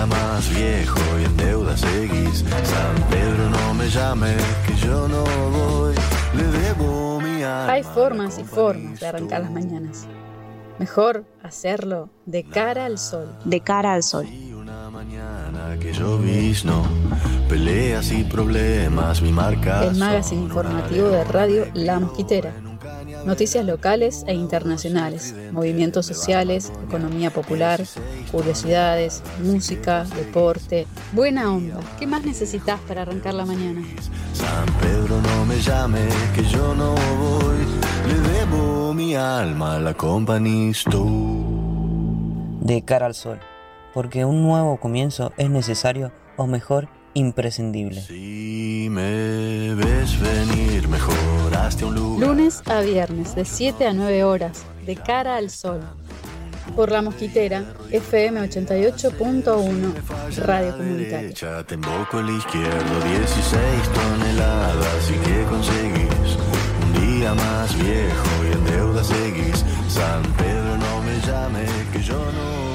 día más viejo y en deuda seguís. San Pedro no me llame, que yo no voy, le debo mi alma. Hay formas y formas de arrancar las mañanas. Mejor hacerlo de cara al sol. De cara al sol. Una mañana que llovizno, peleas y problemas, mi marca. El magazine informativo de Radio La Mosquitera. Noticias locales e internacionales, movimientos sociales, economía popular, curiosidades, música, deporte, buena onda. ¿Qué más necesitas para arrancar la mañana? San Pedro no me llame, que yo no voy, le debo mi alma a la Company Store. De cara al sol, porque un nuevo comienzo es necesario, o mejor, imprescindible. Si me ves venir, mejoraste un lugar. Lunes a viernes, de 7 a 9 horas, de cara al sol. Por La Mosquitera, FM 88.1, Radio Comunitaria. Te emboco el izquierdo, 16 toneladas, y que conseguís un día más viejo y en deuda seguís. San Pedro no me llame, que yo no.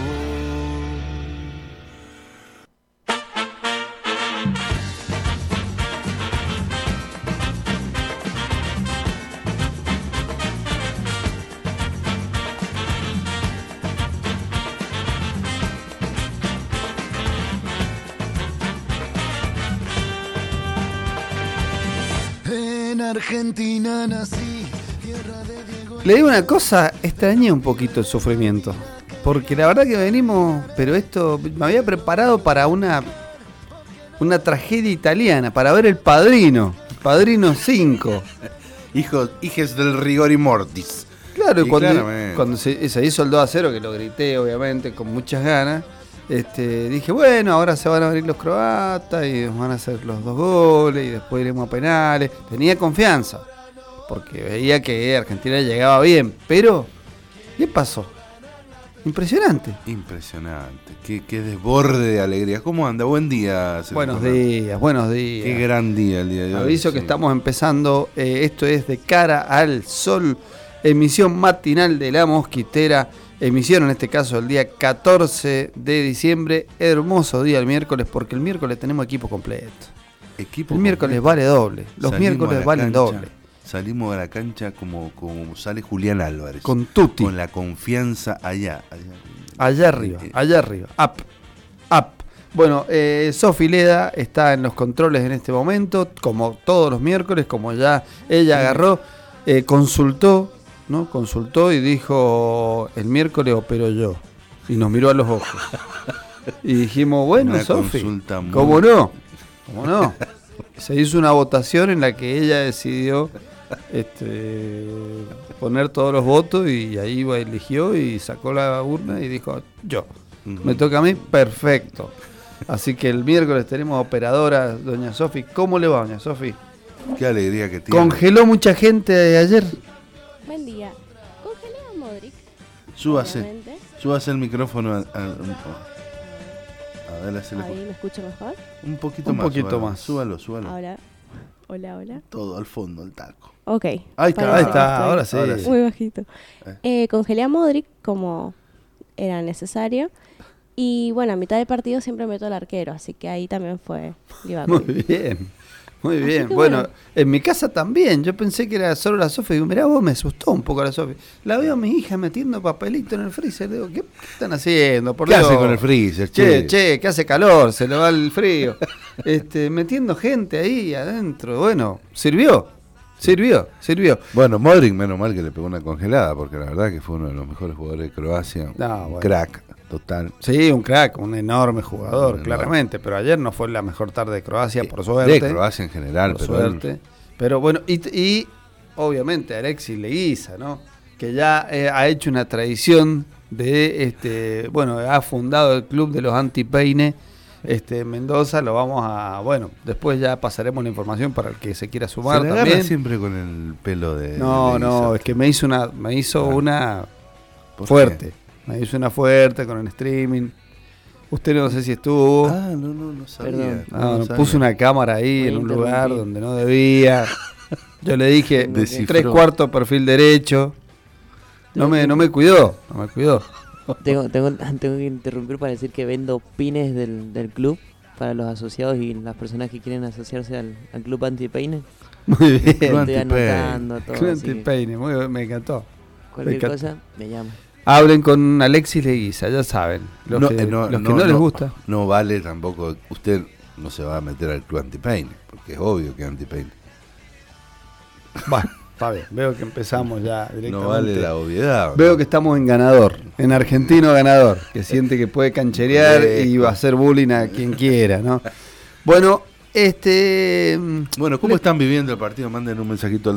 Argentina nací, tierra de Diego. Le digo una cosa, extrañé un poquito el sufrimiento, porque la verdad que venimos, pero esto me había preparado para una tragedia italiana, para ver El Padrino 5. Hijes del rigor y mortis. Claro, y cuando se hizo el 2-0, que lo grité obviamente con muchas ganas, dije, bueno, ahora se van a abrir los croatas y van a hacer los 2 goles y después iremos a penales. Tenía confianza, porque veía que Argentina llegaba bien, pero ¿qué pasó? Impresionante. Qué desborde de alegría. ¿Cómo anda? Buen día. Buenos días. Qué gran día el día de hoy. Aviso que estamos empezando, esto es De Cara al Sol, emisión matinal de La Mosquitera. Emisión en este caso el día 14 de diciembre, hermoso día el miércoles, porque el miércoles tenemos equipo completo. El miércoles vale doble, los miércoles valen doble. Salimos a la cancha como sale Julián Álvarez. Con Tuti. Con la confianza allá arriba, up. Bueno, Sofi Leda está en los controles en este momento, como todos los miércoles, como ya ella agarró, consultó y dijo, el miércoles opero yo, y nos miró a los ojos y dijimos, bueno, Sofi, ¿cómo no? Se hizo una votación en la que ella decidió poner todos los votos, y ahí eligió y sacó la urna y dijo, yo, me toca a mí, perfecto. Así que el miércoles tenemos operadora, doña Sofi. ¿Cómo le va, doña Sofi? Qué alegría que tiene. ¿Congeló mucha gente ayer? Buen día. Congelé a Modric. Súbase el micrófono a ver, ahí me escucho mejor. Un poquito más. Súbalo. Ahora. Hola. Todo al fondo, el taco. Ok. Ahí está, ahora sí. Muy bajito. Congelé a Modric como era necesario. Y bueno, a mitad de partido siempre meto al arquero, así que ahí también fue Livakovic. Muy bien. Bueno, en mi casa también. Yo pensé que era solo la Sofi. Digo, mirá vos, me asustó un poco la Sofi. La veo a mi hija metiendo papelito en el freezer. Digo, ¿qué están haciendo? ¿Qué hace con el freezer? Che, que hace calor, se le va el frío. Metiendo gente ahí adentro. Bueno, sirvió. Bueno, Modric, menos mal que le pegó una congelada, porque la verdad que fue uno de los mejores jugadores de Croacia. Crack. Total. Sí, un crack, un enorme jugador, claramente, pero ayer no fue la mejor tarde de Croacia, por suerte. De Croacia en general, por suerte. Pero bueno, y obviamente Alexis Leguiza, ¿no? Que ya ha hecho una tradición de, ha fundado el club de los antipeine, Mendoza, lo vamos a, después ya pasaremos la información para el que se quiera sumar. Se le también. agarra siempre con el pelo de No, es que me hizo una fuerte. Me hizo una fuerte con el streaming. Usted no sé si estuvo. No sabía. Puse una cámara ahí en un lugar donde no debía. Yo le dije 3/4 perfil derecho. No me cuidó. Tengo que interrumpir para decir que vendo pines del club para los asociados y las personas que quieren asociarse al club antipeine. Muy bien. Estoy anotando todo. Club antipeine, muy bien, me encantó. Cualquier cosa, me llama. Hablen con Alexis Leguiza, ya saben. Los que no les gusta. No vale tampoco, usted no se va a meter al club antipeine, porque es obvio que es antipeine. Bueno, está bien, veo que empezamos ya directamente. No vale la obviedad. Veo que estamos en ganador, en argentino ganador, que siente que puede cancherear y va a hacer bullying a quien quiera, ¿no? Bueno, ¿cómo están viviendo el partido? Manden un mensajito al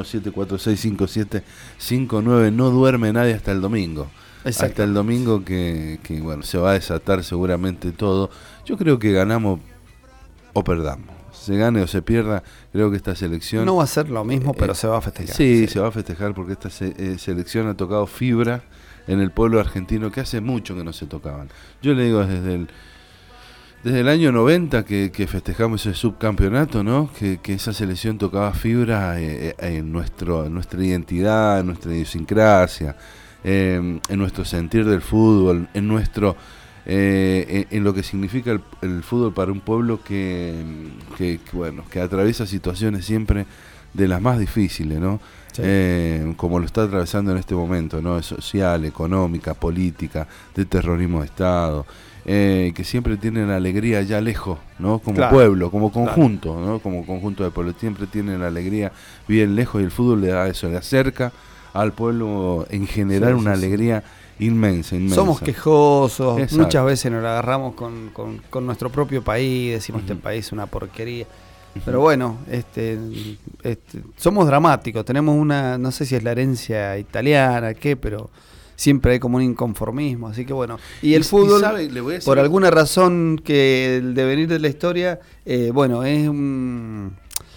1217465759. No duerme nadie hasta el domingo. Hasta el domingo que bueno, se va a desatar seguramente todo. Yo creo que ganamos o perdamos. Se gane o se pierda, creo que esta selección... No va a ser lo mismo, pero se va a festejar. Sí, se va a festejar porque esta selección ha tocado fibra en el pueblo argentino que hace mucho que no se tocaban. Yo le digo desde el año 90 que festejamos ese subcampeonato, ¿no? Que esa selección tocaba fibra en nuestra identidad, en nuestra idiosincrasia, en nuestro sentir del fútbol, en nuestro... en lo que significa el fútbol para un pueblo que atraviesa situaciones siempre de las más difíciles, ¿no? Sí. Como lo está atravesando en este momento, ¿no? Social, económica, política, de terrorismo de Estado, que siempre tienen alegría allá lejos, ¿no? Como pueblo, como conjunto, ¿no? Como conjunto de pueblos, siempre tienen la alegría bien lejos y el fútbol le da eso, le acerca al pueblo en general una alegría inmensa. Somos quejosos. Exacto. Muchas veces nos agarramos con nuestro propio país, decimos este país es una porquería. Pero bueno, somos dramáticos, tenemos no sé si es la herencia italiana, pero siempre hay como un inconformismo, así que bueno. Y el fútbol, por alguna razón que el devenir de la historia, es un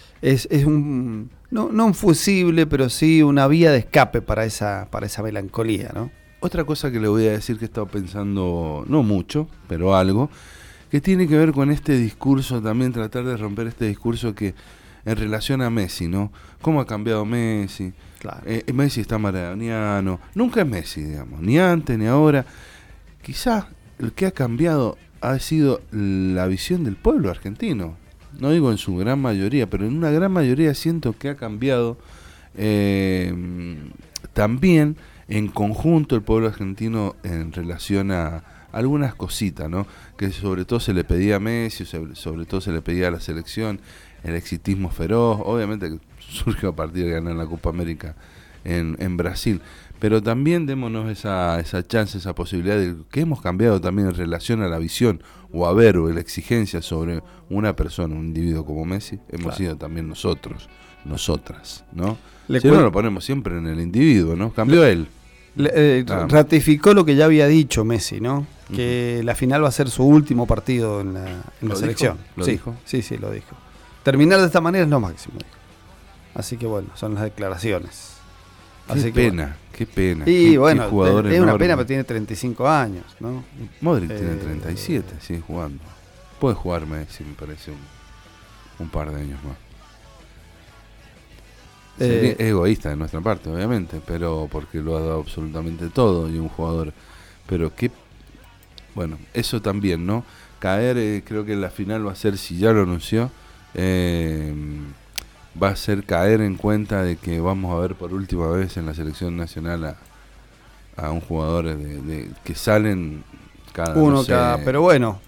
no un fusible, pero sí una vía de escape para esa melancolía, ¿no? Otra cosa que le voy a decir que he estado pensando, no mucho, pero algo, que tiene que ver con este discurso también, tratar de romper este discurso que en relación a Messi, ¿no? ¿Cómo ha cambiado Messi? Claro. Messi está maradoniano, nunca es Messi, digamos, ni antes ni ahora. Quizás el que ha cambiado ha sido la visión del pueblo argentino. No digo en su gran mayoría, pero en una gran mayoría siento que ha cambiado también en conjunto el pueblo argentino en relación a algunas cositas, ¿no? Que sobre todo se le pedía a Messi, sobre todo se le pedía a la selección, el exitismo feroz, obviamente que surge a partir de ganar la Copa América en Brasil, pero también démonos esa chance, esa posibilidad de que hemos cambiado también en relación a la visión o a ver o la exigencia sobre una persona, un individuo como Messi, hemos sido también nosotras, ¿no? Si no lo ponemos siempre en el individuo, ¿no? Cambió él. Ratificó lo que ya había dicho Messi, ¿no? Que la final va a ser su último partido en la selección. ¿Lo dijo? Sí, lo dijo. Terminar de esta manera es lo máximo. Así que bueno, son las declaraciones. Qué pena. Y bueno, es una pena, pero tiene 35 años, ¿no? Modric tiene 37, sigue jugando. Puede jugar Messi, me parece, un par de años más. Es egoísta de nuestra parte, obviamente, pero porque lo ha dado absolutamente todo y un jugador. Pero eso también, ¿no? Caer, creo que en la final va a ser, si ya lo anunció, va a ser caer en cuenta de que vamos a ver por última vez en la selección nacional a un jugador que salen cada pero bueno,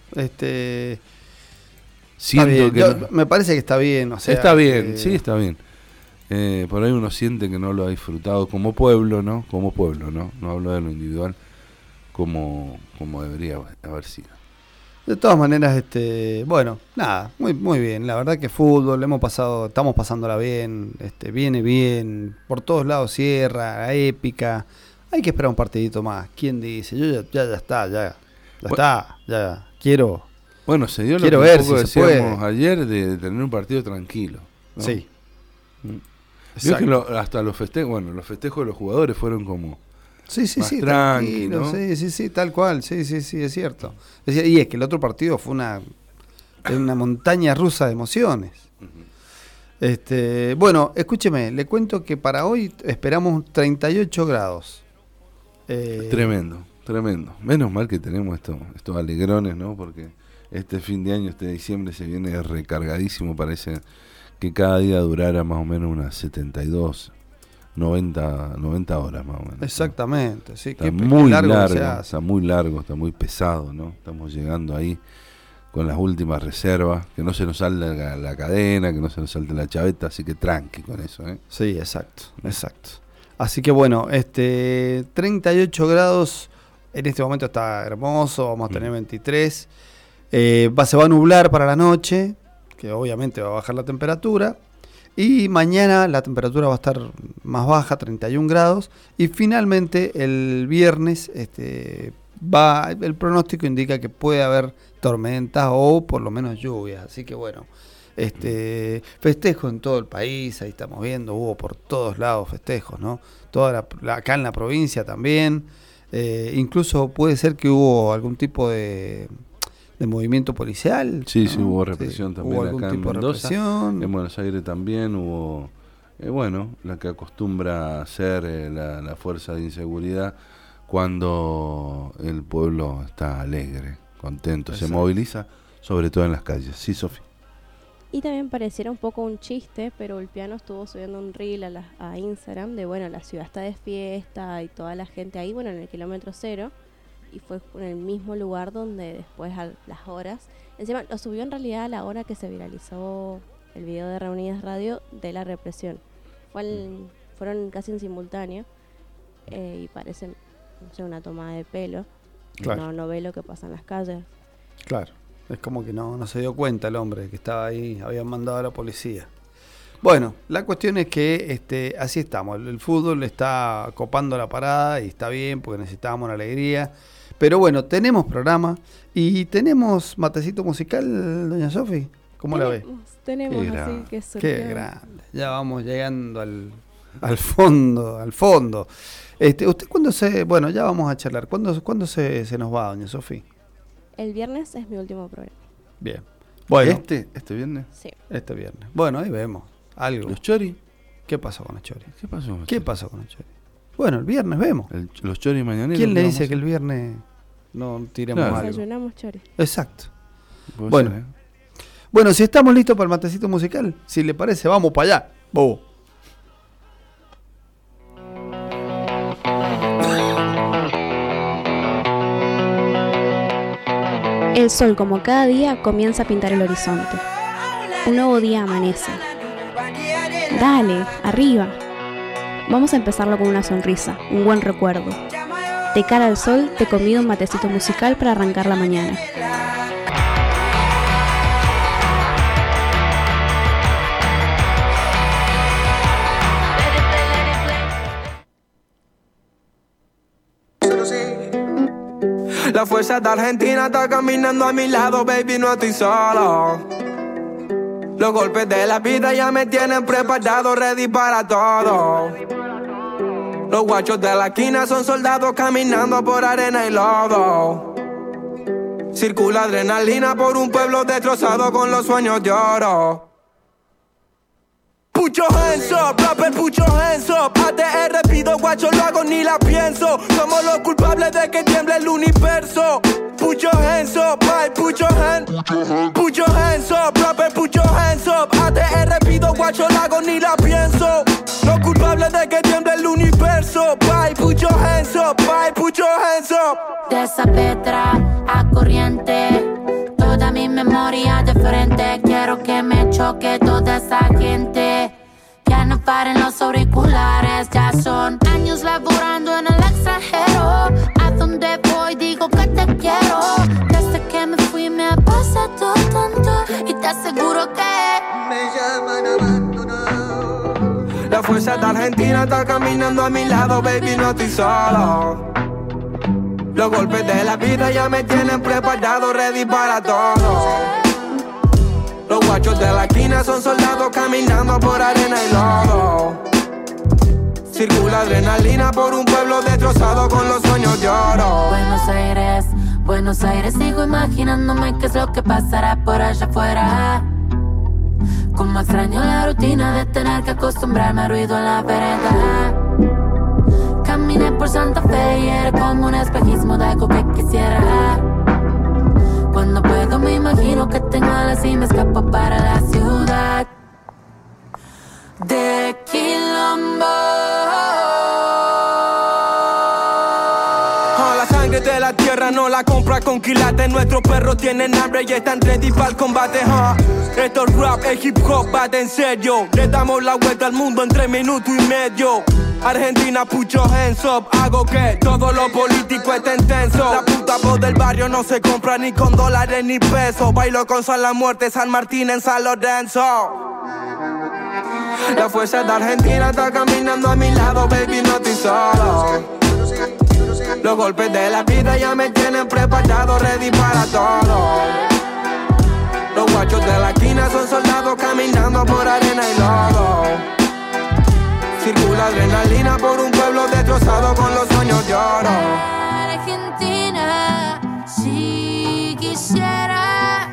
siento que me parece que está bien, o sea, está bien, sí, está bien. Por ahí uno siente que no lo ha disfrutado como pueblo, ¿no? No hablo de lo individual, como debería haber sido. De todas maneras, nada, muy bien. La verdad que fútbol, estamos pasándola bien, viene bien, por todos lados cierra, la épica. Hay que esperar un partidito más. ¿Quién dice? Yo ya está, quiero. Bueno, se dio lo que ver si decíamos ayer de tener un partido tranquilo, ¿no? Sí. Vio que hasta los festejos de los jugadores fueron como sí, tranquilo, ¿no? Sí, tal cual, sí, es cierto. Y es que el otro partido fue una montaña rusa de emociones. Bueno, escúcheme, le cuento que para hoy esperamos 38 grados. Tremendo. Tremendo. Menos mal que tenemos estos alegrones, ¿no? Porque este fin de año, este diciembre, se viene recargadísimo. Parece que cada día durara más o menos unas 72, 90 horas más o menos. Exactamente, sí. Está muy largo, está muy largo, está muy pesado, ¿no? Estamos llegando ahí con las últimas reservas, que no se nos salga la cadena, que no se nos salte la chaveta, así que tranqui con eso, ¿eh? Sí, exacto. Así que bueno, 38 grados, en este momento está hermoso, vamos a tener 23, se va a nublar para la noche, que obviamente va a bajar la temperatura, y mañana la temperatura va a estar más baja, 31 grados, y finalmente el viernes el pronóstico indica que puede haber tormentas o por lo menos lluvias, así que bueno, festejo en todo el país, ahí estamos viendo, hubo por todos lados festejos, ¿no? Acá en la provincia también, incluso puede ser que hubo algún tipo de movimiento policial. Sí, ¿no? Sí, hubo represión también hubo acá en tipo Mendoza, de represión. En Buenos Aires también hubo, la que acostumbra ser la fuerza de inseguridad cuando el pueblo está alegre, contento, se moviliza, sobre todo en las calles. Sí, Sofi. Y también pareciera un poco un chiste, pero el piano estuvo subiendo un reel a Instagram de, la ciudad está de fiesta y toda la gente ahí, en el kilómetro 0, y fue en el mismo lugar donde después a las horas, encima lo subió en realidad a la hora que se viralizó el video de Reunidas Radio de la represión. Fueron casi en simultáneo y parece, una toma de pelo. Claro. No ve lo que pasa en las calles. Claro. Es como que no se dio cuenta el hombre que estaba ahí, habían mandado a la policía. Bueno, la cuestión es que así estamos, el fútbol está copando la parada y está bien porque necesitábamos una alegría. Pero bueno, tenemos programa y tenemos matecito musical, doña Sofi. ¿Cómo la ve? Tenemos, así que surgió. Qué grande, ya vamos llegando al fondo. ¿Usted cuándo ya vamos a charlar, ¿cuándo se nos va, doña Sofi? El viernes es mi último programa. Bien. Bueno, ¿Este viernes? Sí. Este viernes. Bueno, ahí vemos algo. ¿Los choris? ¿Qué pasó con los choris? ¿Qué pasó con los choris? Bueno, el viernes vemos. Los choris mañaneros. ¿Quién le dice que el viernes no tiremos algo? Desayunamos choris. Exacto. Bueno, si estamos listos para el matecito musical, si le parece, vamos para allá. Bobo. El sol, como cada día, comienza a pintar el horizonte. Un nuevo día amanece. Dale, arriba. Vamos a empezarlo con una sonrisa, un buen recuerdo. De cara al sol, te convido un matecito musical para arrancar la mañana. La fuerza de Argentina está caminando a mi lado, baby, no estoy solo. Los golpes de la vida ya me tienen preparado, ready para todo. Los guachos de la esquina son soldados caminando por arena y lodo. Circula adrenalina por un pueblo destrozado con los sueños de oro. Put your hands up, rapper, put your hands up. ATR pido, guacho, lo hago ni la pienso. Somos los culpables de que tiemble el universo. Put your hands up, bye, put your hands up, rapper, put your hands up. ATR pido, guacho, lo hago ni la pienso. Los culpables de que tiemble el universo. Bye, put your hands up, bye, put your hands up. De esa Petra a Corriente, toda mi memoria de frente. Quiero que me choque toda esa gente. Ya no paren los auriculares, ya son años laborando en el extranjero. A donde voy digo que te quiero. Desde que me fui me ha pasado tanto y te aseguro que me llaman abandonado. La fuerza de Argentina está caminando a mi lado, baby, no estoy solo. Los golpes de la vida ya me tienen preparado, ready para todo. Los guachos de la esquina son soldados caminando por arena y lodo. Circula adrenalina por un pueblo destrozado con los sueños de oro. Buenos Aires, sigo imaginándome qué es lo que pasará por allá afuera. Como extraño la rutina de tener que acostumbrarme al ruido en la vereda. Caminé por Santa Fe y era como un espejismo de algo que quisiera. Cuando puedo me imagino que tengo alas y me escapo para la ciudad de Quilombo. La sangre de la tierra no la compra con quilates. Nuestros perros tienen hambre y están ready para el combate. Esto es rap, el hip hop va de en serio. Le damos la vuelta al mundo en 3 minutos y medio. Argentina, put your hands up. Hago que todo lo político esté intenso. La puta voz del barrio no se compra ni con dólares ni pesos. Bailo con San La Muerte, San Martín en San Lorenzo. La fuerza de Argentina está caminando a mi lado, baby, no estoy solo. Los golpes de la vida ya me tienen preparado, ready para todo. Los guachos de la esquina son soldados caminando por arena y lodo. Circula adrenalina por un pueblo destrozado con los sueños de oro. Argentina, si quisiera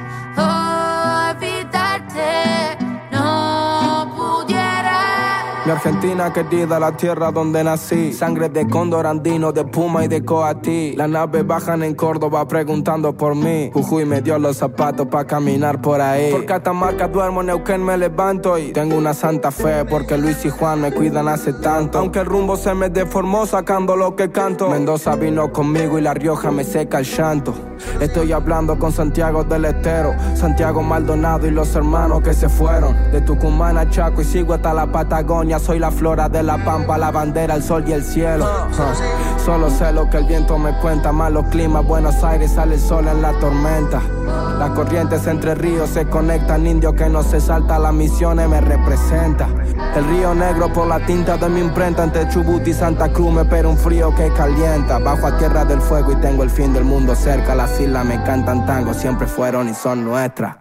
olvidarte, no pudiera. Mi Argentina querida, la tierra donde nací. Sangre de cóndor andino, de puma y de coatí. Las naves bajan en Córdoba preguntando por mí. Jujuy me dio los zapatos pa' caminar por ahí. Por Catamarca duermo, Neuquén me levanto. Y tengo una santa fe porque Luis y Juan me cuidan hace tanto. Aunque el rumbo se me deformó sacando lo que canto. Mendoza vino conmigo y La Rioja me seca el llanto. Estoy hablando con Santiago del Estero, Santiago Maldonado y los hermanos que se fueron. De Tucumán a Chaco y sigo hasta la Patagonia. Soy la flora de la pampa, la bandera, el sol y el cielo. Solo sé lo que el viento me cuenta. Malos climas, Buenos Aires, sale el sol en la tormenta. Las corrientes entre ríos se conectan. Indio que no se salta, las misiones me representa. El río Negro por la tinta de mi imprenta. Entre Chubut y Santa Cruz me espera un frío que calienta. Bajo a Tierra del Fuego y tengo el fin del mundo cerca. Las islas me cantan tango, siempre fueron y son nuestras.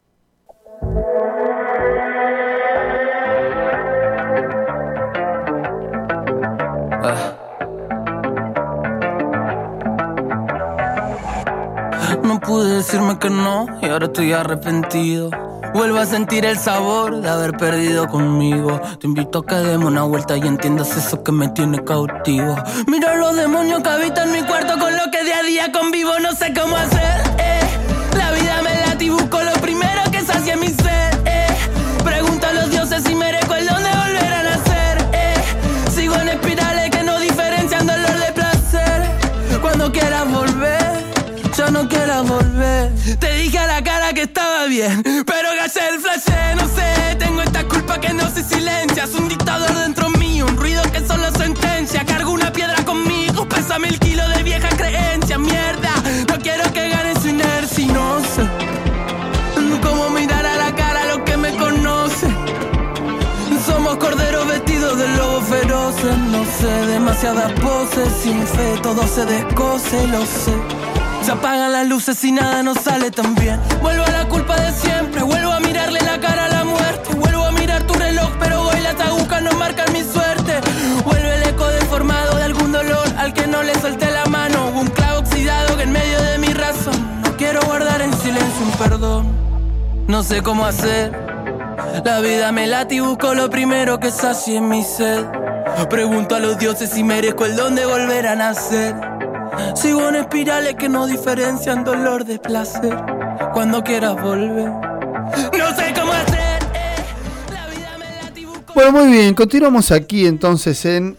No pude decirme que no y ahora estoy arrepentido. Vuelvo a sentir el sabor de haber perdido conmigo. Te invito a que demos una vuelta y entiendas eso que me tiene cautivo. Mira los demonios que habitan mi cuarto con lo que día a día convivo. No sé cómo hacer, La vida me late y busco lo primero que sacie mi sed, Pregunto a los dioses si merezco el don de volver a nacer, Sigo en espirales que no diferencian dolor de placer. Cuando quieras volver, yo no quiero volver. Te dije a la cara que estaba bien, pero gallé el flash, no sé. Tengo esta culpa que no se silencia. Es un dictador dentro mío, un ruido que solo sentencia. Cargo una piedra conmigo, pesa 1000 kilos de vieja creencia. Mierda, no quiero que gane su inercia. No sé cómo mirar a la cara a lo que me conoce. Somos corderos vestidos de lobos feroces. No sé, demasiadas poses, sin fe todo se descoce, lo sé. Se apagan las luces y nada nos sale tan bien. Vuelvo a la culpa de siempre, vuelvo a mirarle la cara a la muerte. Vuelvo a mirar tu reloj, pero hoy las agujas no marcan mi suerte. Vuelve el eco deformado de algún dolor al que no le solté la mano. Un clavo oxidado que en medio de mi razón. No quiero guardar en silencio un perdón. No sé cómo hacer. La vida me late y busco lo primero que sacie mi sed. Pregunto a los dioses si merezco el don de volver a nacer. Sigo en espirales que no diferencian dolor de placer. Cuando quieras volver, no sé cómo hacer. La vida me late y busco. Bueno, muy bien, continuamos aquí entonces en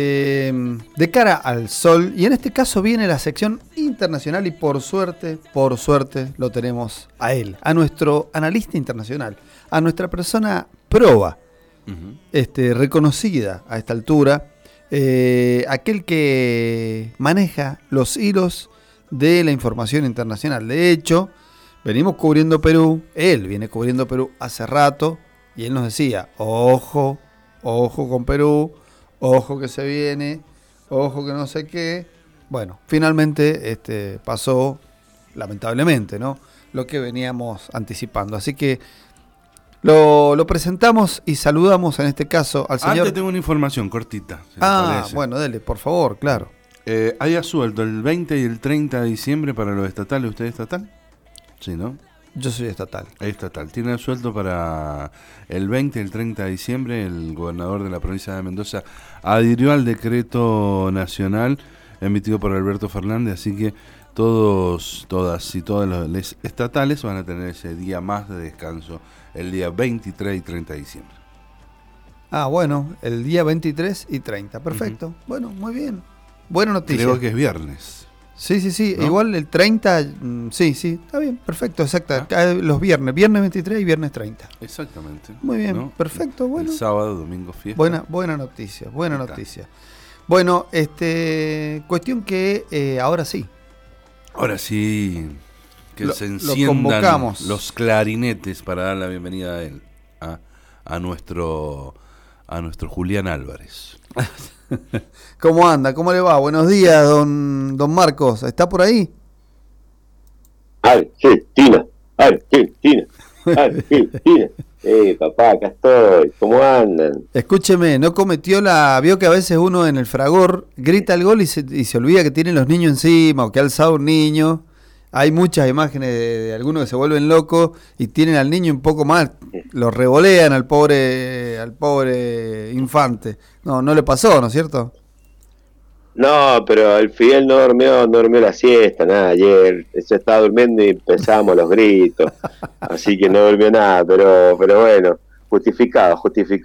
De Cara al Sol. Y en este caso viene la sección internacional y por suerte lo tenemos a él, a nuestro analista internacional, a nuestra persona proba, reconocida a esta altura. Aquel que maneja los hilos de la información internacional. De hecho, venimos cubriendo Perú, él viene cubriendo Perú hace rato, y él nos decía, ojo con Perú, ojo que se viene, ojo que no sé qué. Bueno, finalmente pasó, lamentablemente, ¿no? Lo que veníamos anticipando. Así que lo presentamos y saludamos en este caso al señor. Antes tengo una información cortita. Si bueno, dele, por favor, claro. Haya suelto el 20 y el 30 de diciembre para los estatales. ¿Usted es estatal? Sí, ¿no? Yo soy estatal. Estatal. Tiene sueldo para el 20 y el 30 de diciembre. El gobernador de la provincia de Mendoza adhirió al decreto nacional emitido por Alberto Fernández, así que todas los estatales van a tener ese día más de descanso, el día 23 y 30 de diciembre. Ah, bueno, el día 23 y 30, perfecto. Uh-huh. Bueno, muy bien. Buena noticia. Creo que es viernes. Sí, ¿no? Igual el 30, sí, está bien, perfecto, exacto. Los viernes 23 y viernes 30. Exactamente. Muy bien, ¿no? perfecto, bueno. El sábado, domingo, fiesta. Buena noticia. Bueno, cuestión que ahora sí. Ahora sí, que se enciendan convocamos. Los clarinetes para dar la bienvenida a él, a nuestro Julián Álvarez. ¿Cómo anda? ¿Cómo le va? Buenos días, don Marcos. ¿Está por ahí? Argentina. Papá, acá estoy. ¿Cómo andan? Escúcheme, no cometió vio que a veces uno en el fragor grita el gol y se olvida que tienen los niños encima o que ha alzado un niño. Hay muchas imágenes de algunos que se vuelven locos y tienen al niño un poco más, lo revolean al pobre infante. No le pasó, ¿no es cierto? No, pero el Fidel no durmió la siesta, nada, ayer se estaba durmiendo y empezamos los gritos, así que no durmió nada, pero bueno, justificado.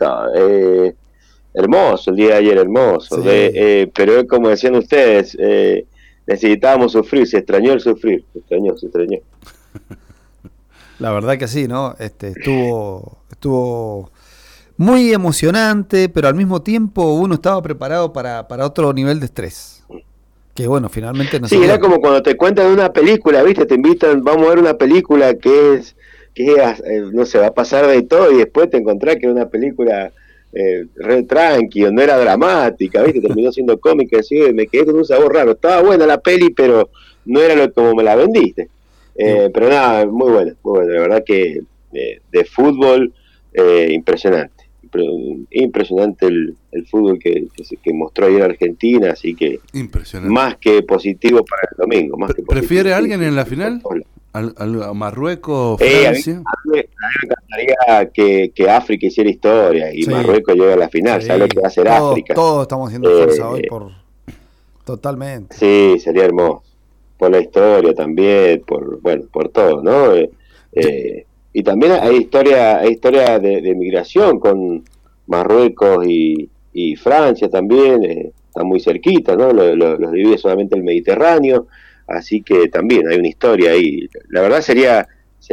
Hermoso, el día de ayer hermoso, sí. Pero es como decían ustedes, necesitábamos sufrir, se extrañó el sufrir, se extrañó. La verdad que sí, ¿no? Estuvo muy emocionante, pero al mismo tiempo uno estaba preparado para otro nivel de estrés. Que bueno, finalmente no se era como cuando te cuentan una película, ¿viste? Te invitan, vamos a ver una película que no se va a pasar de todo y después te encontrás que es una película re tranqui, no era dramática, ¿viste? Terminó siendo cómica, así, me quedé con un sabor raro. Estaba buena la peli, pero no era como me la vendiste. Pero nada, muy buena, la verdad que de fútbol impresionante el fútbol que mostró ayer Argentina, así que más que positivo para el domingo. ¿Prefiere alguien en la final? ¿A Marruecos, Francia? A mí me encantaría que África hiciera historia y Marruecos llegue a la final. ¿Sabes lo que va a hacer África? Todos estamos haciendo fuerza hoy totalmente. Sí, sería hermoso. Por la historia también, por todo, ¿no? Y también hay historia de migración con Marruecos y Francia también, están muy cerquita, ¿no? Los divide solamente el Mediterráneo, así que también hay una historia ahí. La verdad sería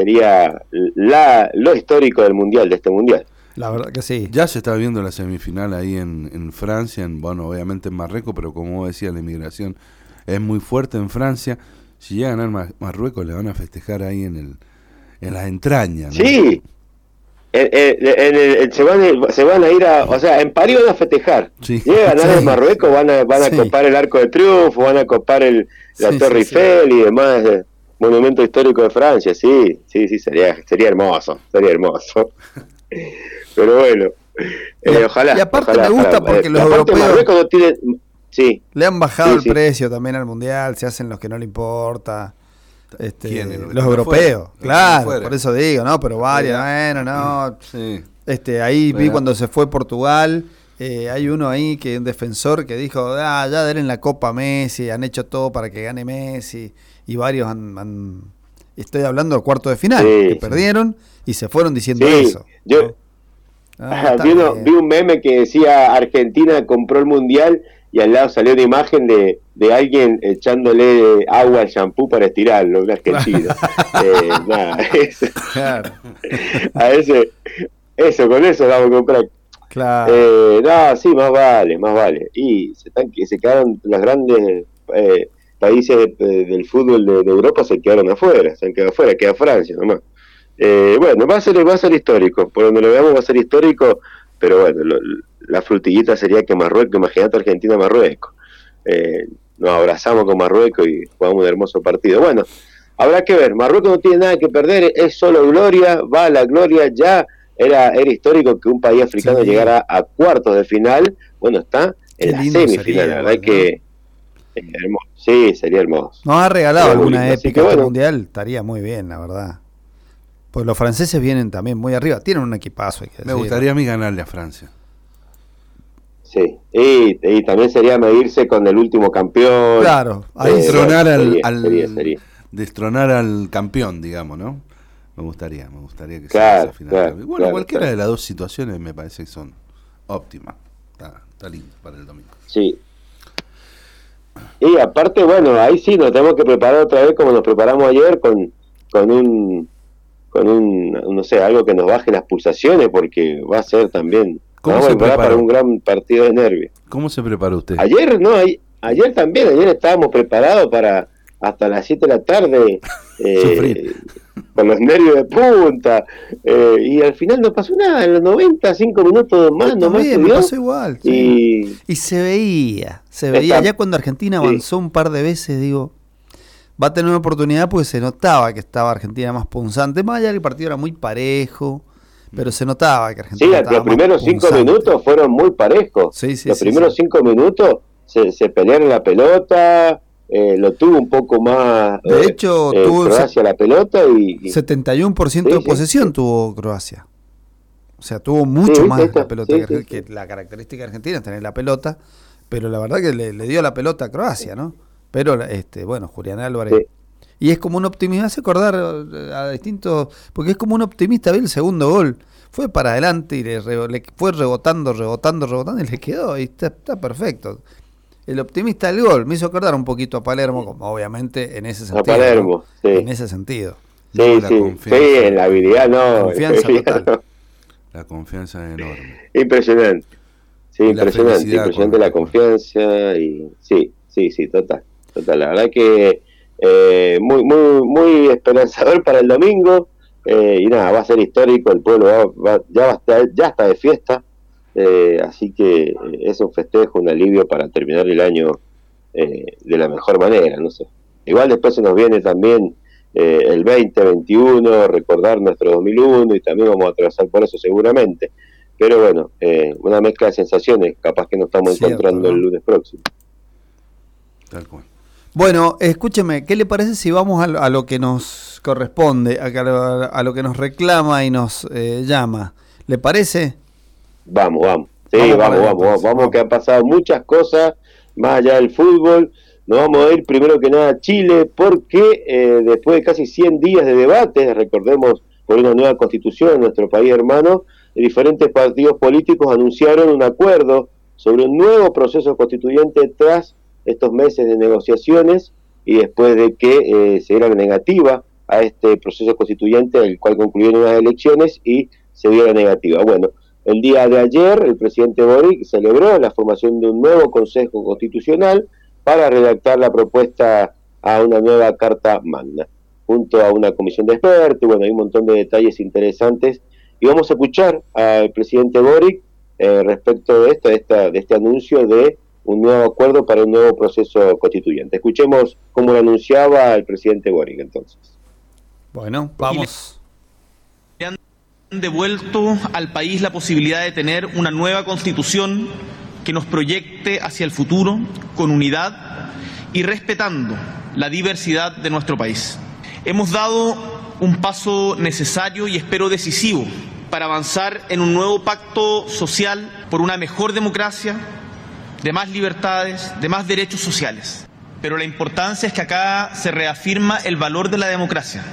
lo histórico del mundial, de este mundial. La verdad que sí. Ya se está viendo la semifinal ahí en Francia, obviamente en Marruecos, pero como vos decías, la inmigración es muy fuerte en Francia. Si llegan a Marruecos le van a festejar ahí en las entrañas, ¿no? Sí, se van a ir en París van a festejar. Sí. Llegan a Marruecos, van a copar el Arco de Triunfo, van a copar la Torre Eiffel y demás monumento histórico de Francia. Sí, sería hermoso. Pero bueno, ojalá. Y aparte me gusta porque los europeos Marruecos no tienen, le han bajado el precio también al mundial, se hacen los que no le importa. Los europeos, claro, por eso digo, ¿no? Pero varios, no. Sí. Ahí vi cuando se fue Portugal, hay uno ahí que un defensor que dijo, ya denle la copa a Messi, han hecho todo para que gane Messi, y varios estoy hablando del cuarto de final, que perdieron y se fueron diciendo eso. Yo vi un meme que decía Argentina compró el mundial y al lado salió una imagen de alguien echándole agua al shampoo para estirarlo, un argentino. Eso. Claro. Con eso vamos a comprar. Claro. Sí, más vale. Y se quedaron los grandes países del fútbol de Europa, se quedaron afuera, queda Francia nomás. Bueno, va a ser histórico, por donde lo veamos va a ser histórico, pero bueno, la frutillita sería que Marruecos, imagínate Argentina-Marruecos, nos abrazamos con Marruecos y jugamos un hermoso partido. Bueno, habrá que ver, Marruecos no tiene nada que perder, es solo gloria, va a la gloria, ya era histórico que un país africano llegara a cuartos de final, bueno, está en la semifinal, la verdad que es hermoso, sí, sería hermoso. Nos ha regalado alguna épica mundial, estaría muy bien, la verdad. Pues los franceses vienen también muy arriba, tienen un equipazo. Hay que Me decirlo. gustaría a mí ganarle a Francia. Sí, y también sería medirse con el último campeón. Claro, ahí destronar sería. Destronar al campeón, digamos, ¿no? Me gustaría que Claro, sea esa final. claro, Bueno, claro, cualquiera claro. de las dos situaciones me parece que son óptimas. Está lindo para el domingo. Sí. Y aparte, bueno, ahí sí nos tenemos que preparar otra vez como nos preparamos ayer con un, no sé, algo que nos baje las pulsaciones, porque va a ser también, ¿Cómo vamos a se preparar para preparó? un gran partido de nervios. ¿Cómo se preparó usted? Ayer, no, ayer también, ayer estábamos preparados para hasta las 7 de la tarde, Sufrir. con los nervios de punta, y al final no pasó nada, en los 95 minutos más, nomás También, me subió, pasó igual. Sí. y Y se veía. Ya cuando Argentina avanzó un par de veces, digo, va a tener una oportunidad porque se notaba que estaba Argentina más punzante. Más allá que el partido era muy parejo, pero se notaba que Argentina sí, estaba los primeros más 5 punzante. minutos fueron muy parejos. Sí, sí, los sí, primeros sí. 5 minutos se pelearon la pelota, lo tuvo un poco más De hecho, tuvo Croacia la pelota y 71% sí, de posesión sí. tuvo Croacia. O sea, tuvo mucho Sí, más sí, la pelota sí, que la característica argentina es tener la pelota, pero la verdad que le dio la pelota a Croacia, ¿no? Pero bueno, Julián Álvarez. Sí. Y es como un optimista, me hace acordar a distintos, porque es como un optimista, ve el segundo gol, fue para adelante y le fue rebotando y le quedó, y está perfecto. El optimista del gol me hizo acordar un poquito a Palermo, como obviamente en ese sentido. A Palermo, ¿no? sí. En ese sentido. Sí, La sí, confianza. sí, en la habilidad no. Confianza en la habilidad total. no. La confianza es enorme. Impresionante. Sí, Y la impresionante, felicidad impresionante con- la confianza y sí, total. La verdad que muy esperanzador para el domingo, y nada, va a ser histórico, el pueblo ya está de fiesta, así que es un festejo, un alivio para terminar el año de la mejor manera, no sé. Igual después se nos viene también el 2021, recordar nuestro 2001, y también vamos a atravesar por eso seguramente. Pero bueno, una mezcla de sensaciones, capaz que nos estamos Cierto, encontrando ¿no? el lunes próximo. Tal cual. Bueno, escúcheme, ¿qué le parece si vamos a lo que nos corresponde, a lo que nos reclama y nos llama? ¿Le parece? Vamos. Sí, Vamos para allá, vamos, entonces. que han pasado muchas cosas más allá del fútbol. Nos vamos a ir primero que nada a Chile, porque después de casi 100 días de debate, recordemos, por una nueva constitución en nuestro país hermano, diferentes partidos políticos anunciaron un acuerdo sobre un nuevo proceso constituyente tras estos meses de negociaciones y después de que se diera la negativa a este proceso constituyente, el cual concluyeron las elecciones y se dio la negativa. Bueno, el día de ayer el presidente Boric celebró la formación de un nuevo Consejo Constitucional para redactar la propuesta a una nueva Carta Magna, junto a una comisión de expertos. Bueno, hay un montón de detalles interesantes y vamos a escuchar al presidente Boric respecto de este anuncio de un nuevo acuerdo para un nuevo proceso constituyente. Escuchemos cómo lo anunciaba el presidente Boric entonces. Bueno, vamos. Han devuelto al país la posibilidad de tener una nueva constitución que nos proyecte hacia el futuro con unidad y respetando la diversidad de nuestro país. Hemos dado un paso necesario y espero decisivo para avanzar en un nuevo pacto social por una mejor democracia, de más libertades, de más derechos sociales. Pero la importancia es que acá se reafirma el valor de la democracia,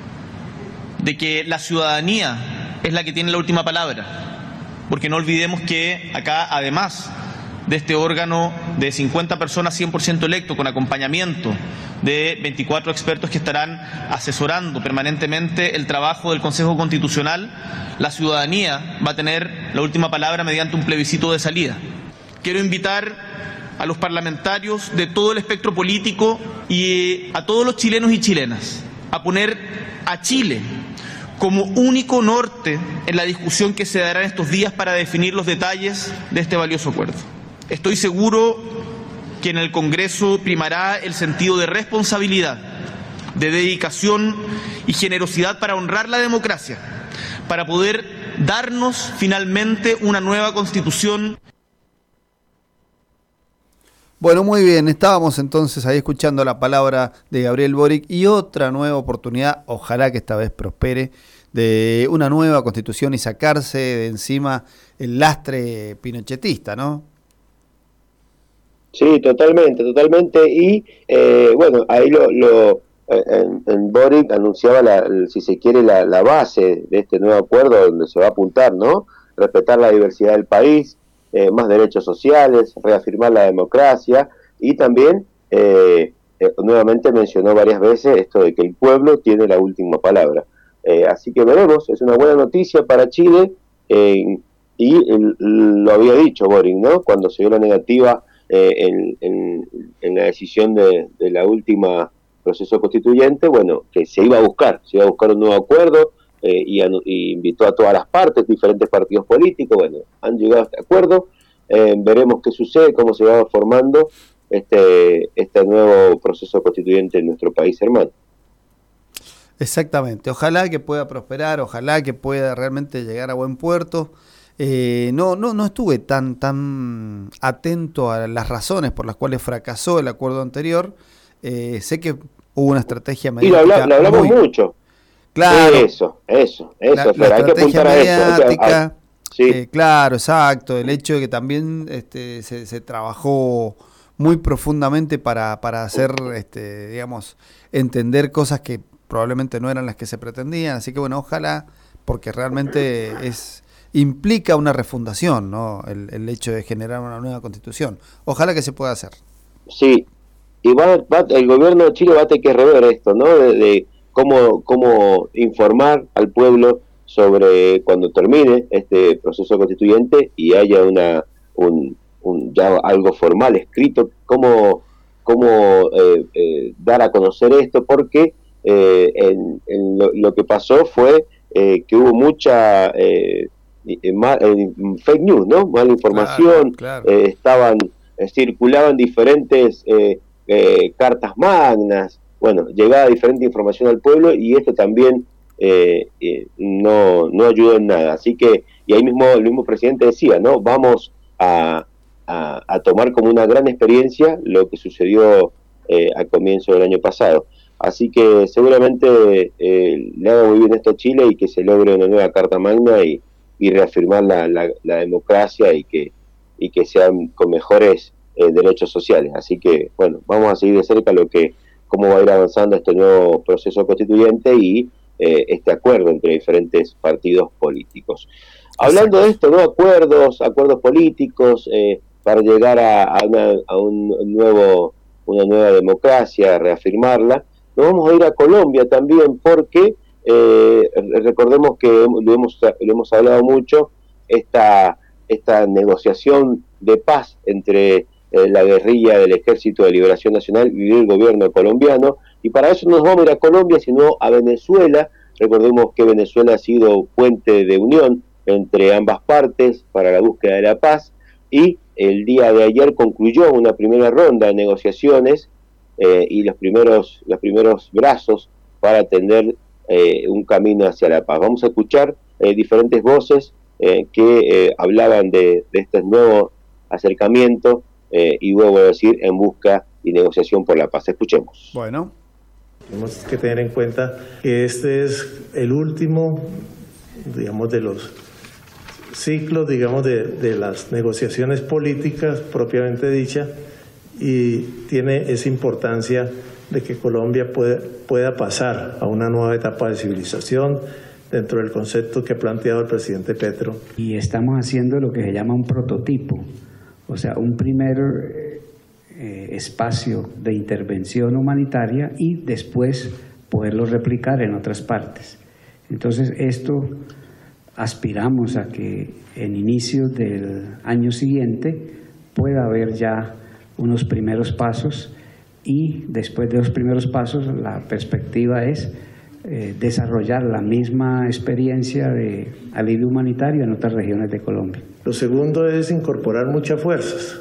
de que la ciudadanía es la que tiene la última palabra, porque no olvidemos que acá, además de este órgano de 50 personas 100% electo, con acompañamiento de 24 expertos que estarán asesorando permanentemente el trabajo del Consejo Constitucional, la ciudadanía va a tener la última palabra mediante un plebiscito de salida. Quiero invitar a los parlamentarios de todo el espectro político y a todos los chilenos y chilenas a poner a Chile como único norte en la discusión que se dará en estos días para definir los detalles de este valioso acuerdo. Estoy seguro que en el Congreso primará el sentido de responsabilidad, de dedicación y generosidad para honrar la democracia, para poder darnos finalmente una nueva constitución. Bueno, muy bien, estábamos entonces ahí escuchando la palabra de Gabriel Boric y otra nueva oportunidad, ojalá que esta vez prospere, de una nueva constitución y sacarse de encima el lastre pinochetista, ¿no? Sí, totalmente. Y bueno, ahí en Boric anunciaba, si se quiere, la base de este nuevo acuerdo donde se va a apuntar, ¿no? Respetar la diversidad del país, más derechos sociales, reafirmar la democracia y también nuevamente mencionó varias veces esto de que el pueblo tiene la última palabra. Así que veremos, es una buena noticia para Chile y lo había dicho Boric, ¿no? Cuando se dio la negativa en la decisión de la última proceso constituyente, bueno, que se iba a buscar un nuevo acuerdo y invitó a todas las partes, diferentes partidos políticos, bueno, han llegado a este acuerdo, veremos qué sucede, cómo se va formando este nuevo proceso constituyente en nuestro país hermano. Exactamente, ojalá que pueda prosperar, ojalá que pueda realmente llegar a buen puerto. No estuve tan atento a las razones por las cuales fracasó el acuerdo anterior. Sé que hubo una estrategia mediática. Y lo hablamos mucho. Claro. Eso. La hay que apuntar mediática, a eso. Sí. Claro, exacto. El hecho de que también se trabajó muy profundamente para hacer, digamos, entender cosas que probablemente no eran las que se pretendían. Así que bueno, ojalá, porque realmente implica una refundación, ¿no? El hecho de generar una nueva constitución. Ojalá que se pueda hacer. Sí, y el gobierno de Chile va a tener que rever esto, ¿no? De cómo informar al pueblo sobre cuando termine este proceso constituyente y haya ya algo formal escrito, cómo dar a conocer esto, porque lo que pasó fue que hubo mucha fake news, ¿no? Mala información, claro. Circulaban diferentes cartas magnas, bueno, llegaba diferente información al pueblo y esto también no ayudó en nada. Así que, y ahí mismo el mismo presidente decía, ¿no? Vamos a tomar como una gran experiencia lo que sucedió al comienzo del año pasado. Así que seguramente le haga muy bien esto a Chile y que se logre una nueva carta magna y reafirmar la democracia y que sean con mejores derechos sociales. Así que, bueno, vamos a seguir de cerca cómo va a ir avanzando este nuevo proceso constituyente y este acuerdo entre diferentes partidos políticos. Hablando de esto, ¿no? Acuerdos políticos para llegar a una nueva democracia, reafirmarla. Nos vamos a ir a Colombia también porque recordemos que lo hemos hablado mucho, esta negociación de paz entre la guerrilla del Ejército de Liberación Nacional y el gobierno colombiano, y para eso no nos vamos a ir a Colombia, sino a Venezuela. Recordemos que Venezuela ha sido puente de unión entre ambas partes para la búsqueda de la paz, y el día de ayer concluyó una primera ronda de negociaciones y los primeros brazos para tender un camino hacia la paz. Vamos a escuchar diferentes voces que hablaban de este nuevo acercamiento y vuelvo a decir, en busca y negociación por la paz. Escuchemos. Bueno. Tenemos que tener en cuenta que este es el último, digamos, de los ciclos, digamos, de las negociaciones políticas propiamente dicha, y tiene esa importancia de que Colombia pueda pasar a una nueva etapa de civilización dentro del concepto que ha planteado el presidente Petro. Y estamos haciendo lo que se llama un prototipo, o sea, un primer espacio de intervención humanitaria y después poderlo replicar en otras partes. Entonces esto aspiramos a que en inicios del año siguiente pueda haber ya unos primeros pasos, y después de los primeros pasos la perspectiva es desarrollar la misma experiencia de alivio humanitario en otras regiones de Colombia. Lo segundo es incorporar muchas fuerzas,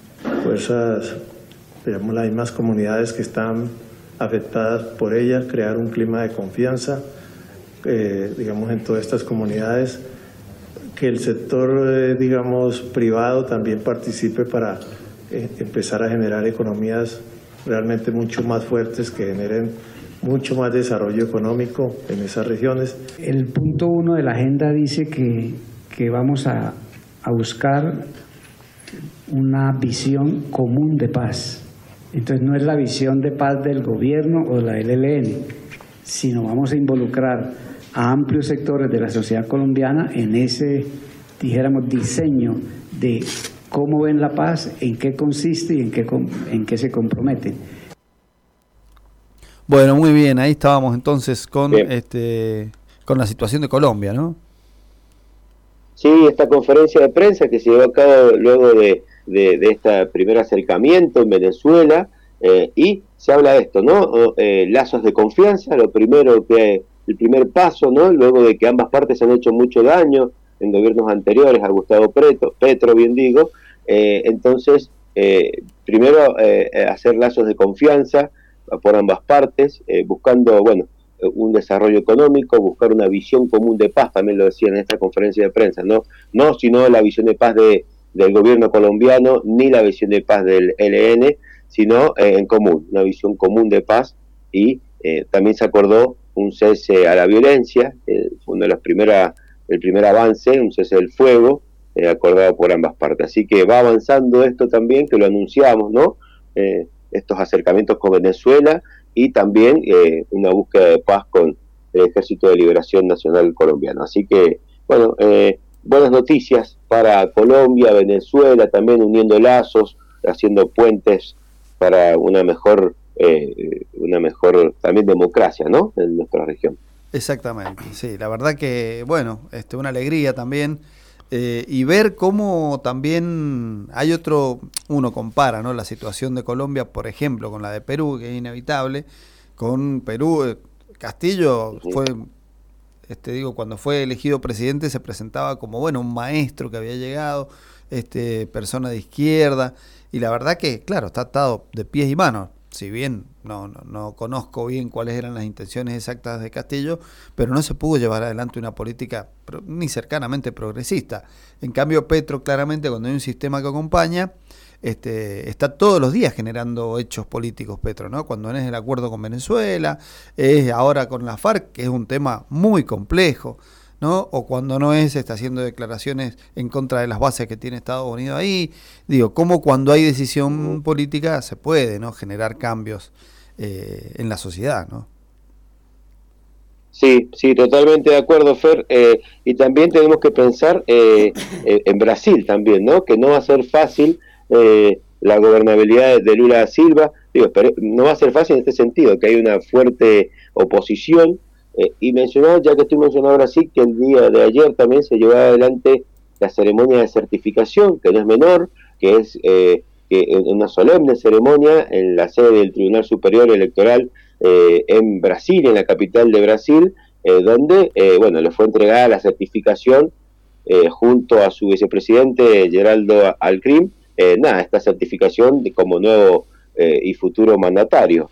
digamos, las mismas comunidades que están afectadas por ellas, crear un clima de confianza, digamos, en todas estas comunidades, que el sector, digamos, privado también participe para empezar a generar economías realmente mucho más fuertes que generen mucho más desarrollo económico en esas regiones. El punto 1 de la agenda dice que vamos a buscar una visión común de paz. Entonces no es la visión de paz del gobierno o la del ELN, sino vamos a involucrar a amplios sectores de la sociedad colombiana en ese, dijéramos, diseño de cómo ven la paz, en qué consiste y en qué se comprometen. Bueno, muy bien, ahí estábamos entonces con con la situación de Colombia, ¿no? Sí, esta conferencia de prensa que se llevó a cabo luego de este primer acercamiento en Venezuela, y se habla de esto, ¿no? Lazos de confianza, el primer paso, ¿no? Luego de que ambas partes han hecho mucho daño en gobiernos anteriores a Gustavo Petro, bien digo, entonces, primero hacer lazos de confianza por ambas partes, buscando, un desarrollo económico, buscar una visión común de paz, también lo decía en esta conferencia de prensa, no sino la visión de paz del gobierno colombiano, ni la visión de paz del ELN, sino en común, una visión común de paz, y también se acordó un cese a la violencia, fue uno de los el primer avance, un cese del fuego, acordado por ambas partes. Así que va avanzando esto también, que lo anunciamos, ¿no? Estos acercamientos con Venezuela, y también una búsqueda de paz con el Ejército de Liberación Nacional colombiano. Así que, buenas noticias para Colombia, Venezuela, también uniendo lazos, haciendo puentes para una mejor también democracia, ¿no? En nuestra región. Exactamente, sí, la verdad que, una alegría también, y ver cómo también hay uno compara, ¿no? La situación de Colombia, por ejemplo, con la de Perú, que es inevitable. Con Perú, Castillo fue, cuando fue elegido presidente se presentaba como, un maestro que había llegado, persona de izquierda, y la verdad que, claro, está atado de pies y manos. Si bien no conozco bien cuáles eran las intenciones exactas de Castillo, pero no se pudo llevar adelante una política ni cercanamente progresista. En cambio, Petro, claramente, cuando hay un sistema que acompaña, está todos los días generando hechos políticos, Petro, ¿no? Cuando es el acuerdo con Venezuela, es ahora con la FARC, que es un tema muy complejo, ¿no? O cuando no está haciendo declaraciones en contra de las bases que tiene Estados Unidos ahí. Digo, como cuando hay decisión política se puede, ¿no? Generar cambios en la sociedad, ¿no? Sí, totalmente de acuerdo, Fer. Y también tenemos que pensar en Brasil también, ¿no? Que no va a ser fácil la gobernabilidad de Lula da Silva. Pero no va a ser fácil en este sentido, que hay una fuerte oposición. Y mencionar, ya que estoy mencionando Brasil, que el día de ayer también se llevó adelante la ceremonia de certificación, que no es menor, que es una solemne ceremonia en la sede del Tribunal Superior Electoral en Brasil, en la capital de Brasil, donde le fue entregada la certificación junto a su vicepresidente Geraldo Alckmin, esta certificación como nuevo y futuro mandatarios,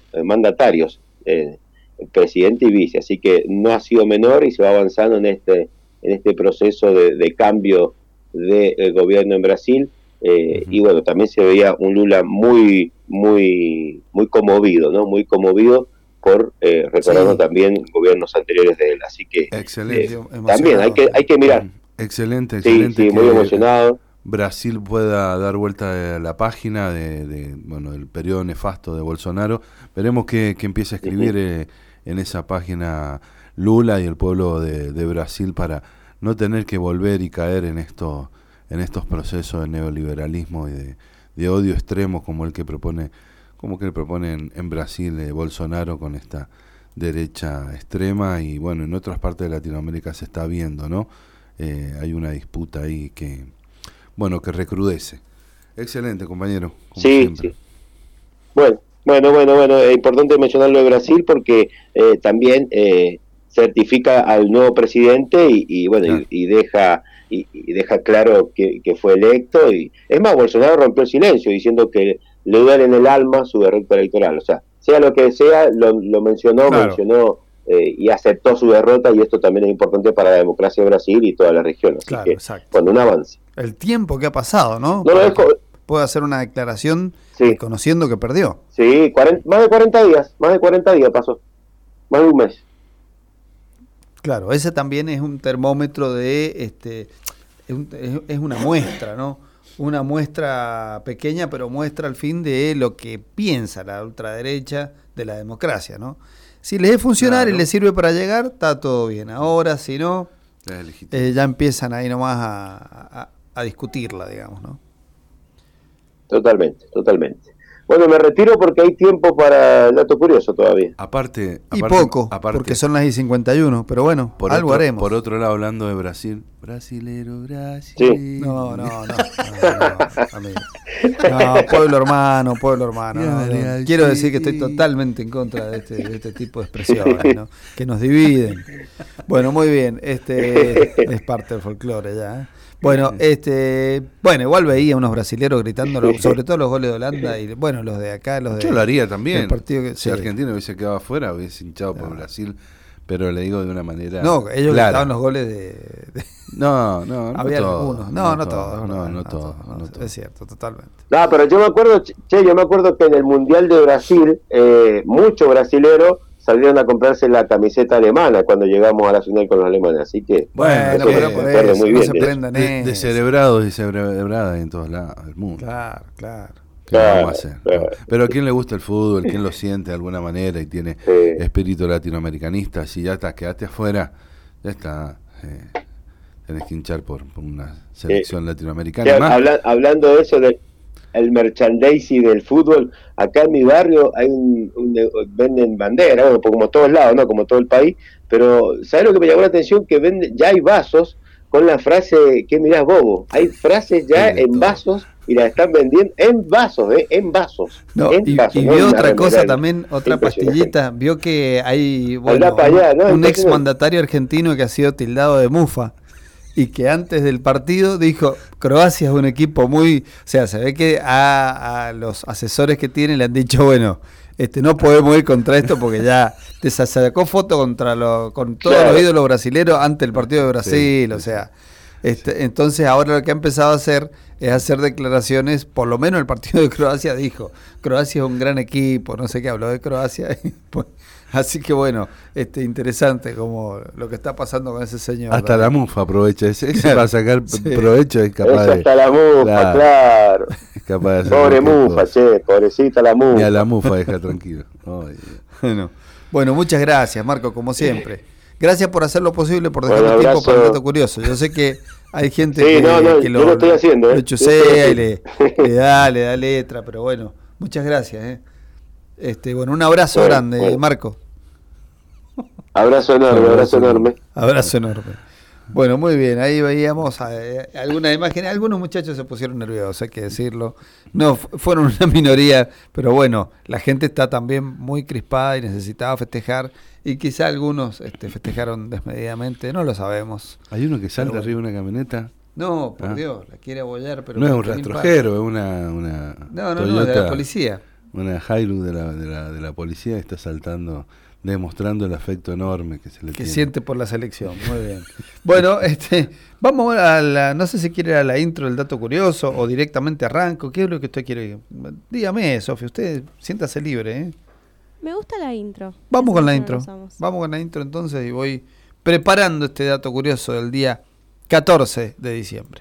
presidente y vice, así que no ha sido menor y se va avanzando en este proceso de cambio de gobierno en Brasil, y también se veía un Lula muy conmovido, ¿no? Muy conmovido por recordando también gobiernos anteriores de él, así que también hay que mirar. Excelente sí, muy emocionado. Brasil pueda dar vuelta a la página del periodo nefasto de Bolsonaro. Veremos que empiece a escribir en esa página Lula y el pueblo de Brasil, para no tener que volver y caer en estos procesos de neoliberalismo y de odio extremo como el que propone en Brasil Bolsonaro, con esta derecha extrema. Y en otras partes de Latinoamérica se está viendo, ¿no? Hay una disputa ahí que recrudece. Excelente, compañero. Sí. Bueno, es importante mencionarlo de Brasil porque también certifica al nuevo presidente y deja claro que fue electo. Y es más, Bolsonaro rompió el silencio diciendo que le duele en el alma su derrota electoral. O sea lo que sea, lo mencionó, y aceptó su derrota, y esto también es importante para la democracia de Brasil y toda la región. Así que, un avance. El tiempo que ha pasado, ¿no? puede hacer una declaración Sí. conociendo que perdió. Sí, más de 40 días pasó, más de un mes. Claro, ese también es un termómetro de, es una muestra, ¿no? Una muestra pequeña, pero muestra al fin de lo que piensa la ultraderecha de la democracia, ¿no? Si les es funcionar y les sirve para llegar, está todo bien. Ahora, si no, ya empiezan ahí nomás a discutirla, digamos, ¿no? Totalmente. Bueno, me retiro porque hay tiempo para el dato curioso todavía. Aparte, porque son las 51, pero bueno, algo haremos. Por otro lado, hablando de Brasil, brasilero, Brasil. Sí. No, amigo. No, pueblo hermano. No. Quiero decir que estoy totalmente en contra de este tipo de expresiones, ¿no? Que nos dividen. Bueno, muy bien, es parte del folclore ya, ¿eh? Bueno, igual veía unos brasileros gritando, sobre todo los goles de Holanda y bueno, los de acá, los de. Yo lo haría también. Partido si Argentina hubiese quedado afuera, hubiese hinchado por Brasil, pero le digo de una manera. No, ellos clara. gritaban los goles de... No, había todos, algunos. No todos. Es cierto, totalmente. No, pero yo me acuerdo que en el Mundial de Brasil, muchos brasileros salieron a comprarse la camiseta alemana cuando llegamos a la final con los alemanes, así que bueno, pero por eso, muy bien, no se prendan de celebrados y celebradas en todos lados del mundo. Claro. ¿Qué vamos a hacer? Claro. Pero a quién le gusta el fútbol, quién lo siente de alguna manera y tiene espíritu latinoamericanista, si ya quedaste afuera, ya está, tenés que hinchar por una selección latinoamericana. Hablando de eso el merchandising del fútbol, acá en mi barrio hay venden banderas, bueno, como todos lados, no como todo el país, pero ¿sabes lo que me llamó la atención? Que ya hay vasos con la frase, ¿qué mirás, bobo? Hay frases ya en vasos y las están vendiendo en vasos, en vasos. No, y vio otra cosa también, otra pastillita, vio que hay un ex mandatario argentino que ha sido tildado de mufa. Y que antes del partido dijo, Croacia es un equipo muy... O sea, se ve que a los asesores que tiene le han dicho, bueno, no podemos ir contra esto porque ya te sacó foto con todos los ídolos brasileños antes del partido de Brasil, o sea... entonces ahora lo que ha empezado a hacer es hacer declaraciones, por lo menos el partido de Croacia dijo, Croacia es un gran equipo, no sé qué, habló de Croacia, pues, así que bueno, interesante como lo que está pasando con ese señor. Hasta la mufa aprovecha, ese para sacar provecho es capaz hasta la mufa, claro. Es capaz de hacer pobre mufa, pobrecita la mufa. Ni a la mufa deja tranquilo. Bueno, muchas gracias, Marco, como siempre. Gracias por hacer lo posible, por dejar tiempo para el dato curioso. Yo sé que hay gente que lo estoy haciendo, lo chusea y le da letra, pero bueno, muchas gracias. Bueno, un abrazo grande, Marco. Abrazo enorme. Abrazo enorme. Bueno, muy bien, ahí veíamos algunas imágenes, algunos muchachos se pusieron nerviosos, hay que decirlo, no, fueron una minoría, pero bueno, la gente está también muy crispada y necesitaba festejar, y quizá algunos festejaron desmedidamente, no lo sabemos. Hay uno que salta arriba de una camioneta. No, por Dios, la quiere abollar, pero... No es un rastrojero, es una No, de la policía. Una Hilux de la policía está saltando... demostrando el afecto enorme que se le tiene. Siente por la selección, muy bien. Bueno, vamos a no sé si quiere a la intro del dato curioso o directamente arranco. ¿Qué es lo que usted quiere? Dígame, Sofía, usted siéntase libre, ¿eh? Me gusta la intro. Vamos con la intro. Vamos con la intro entonces y voy preparando este dato curioso del día 14 de diciembre.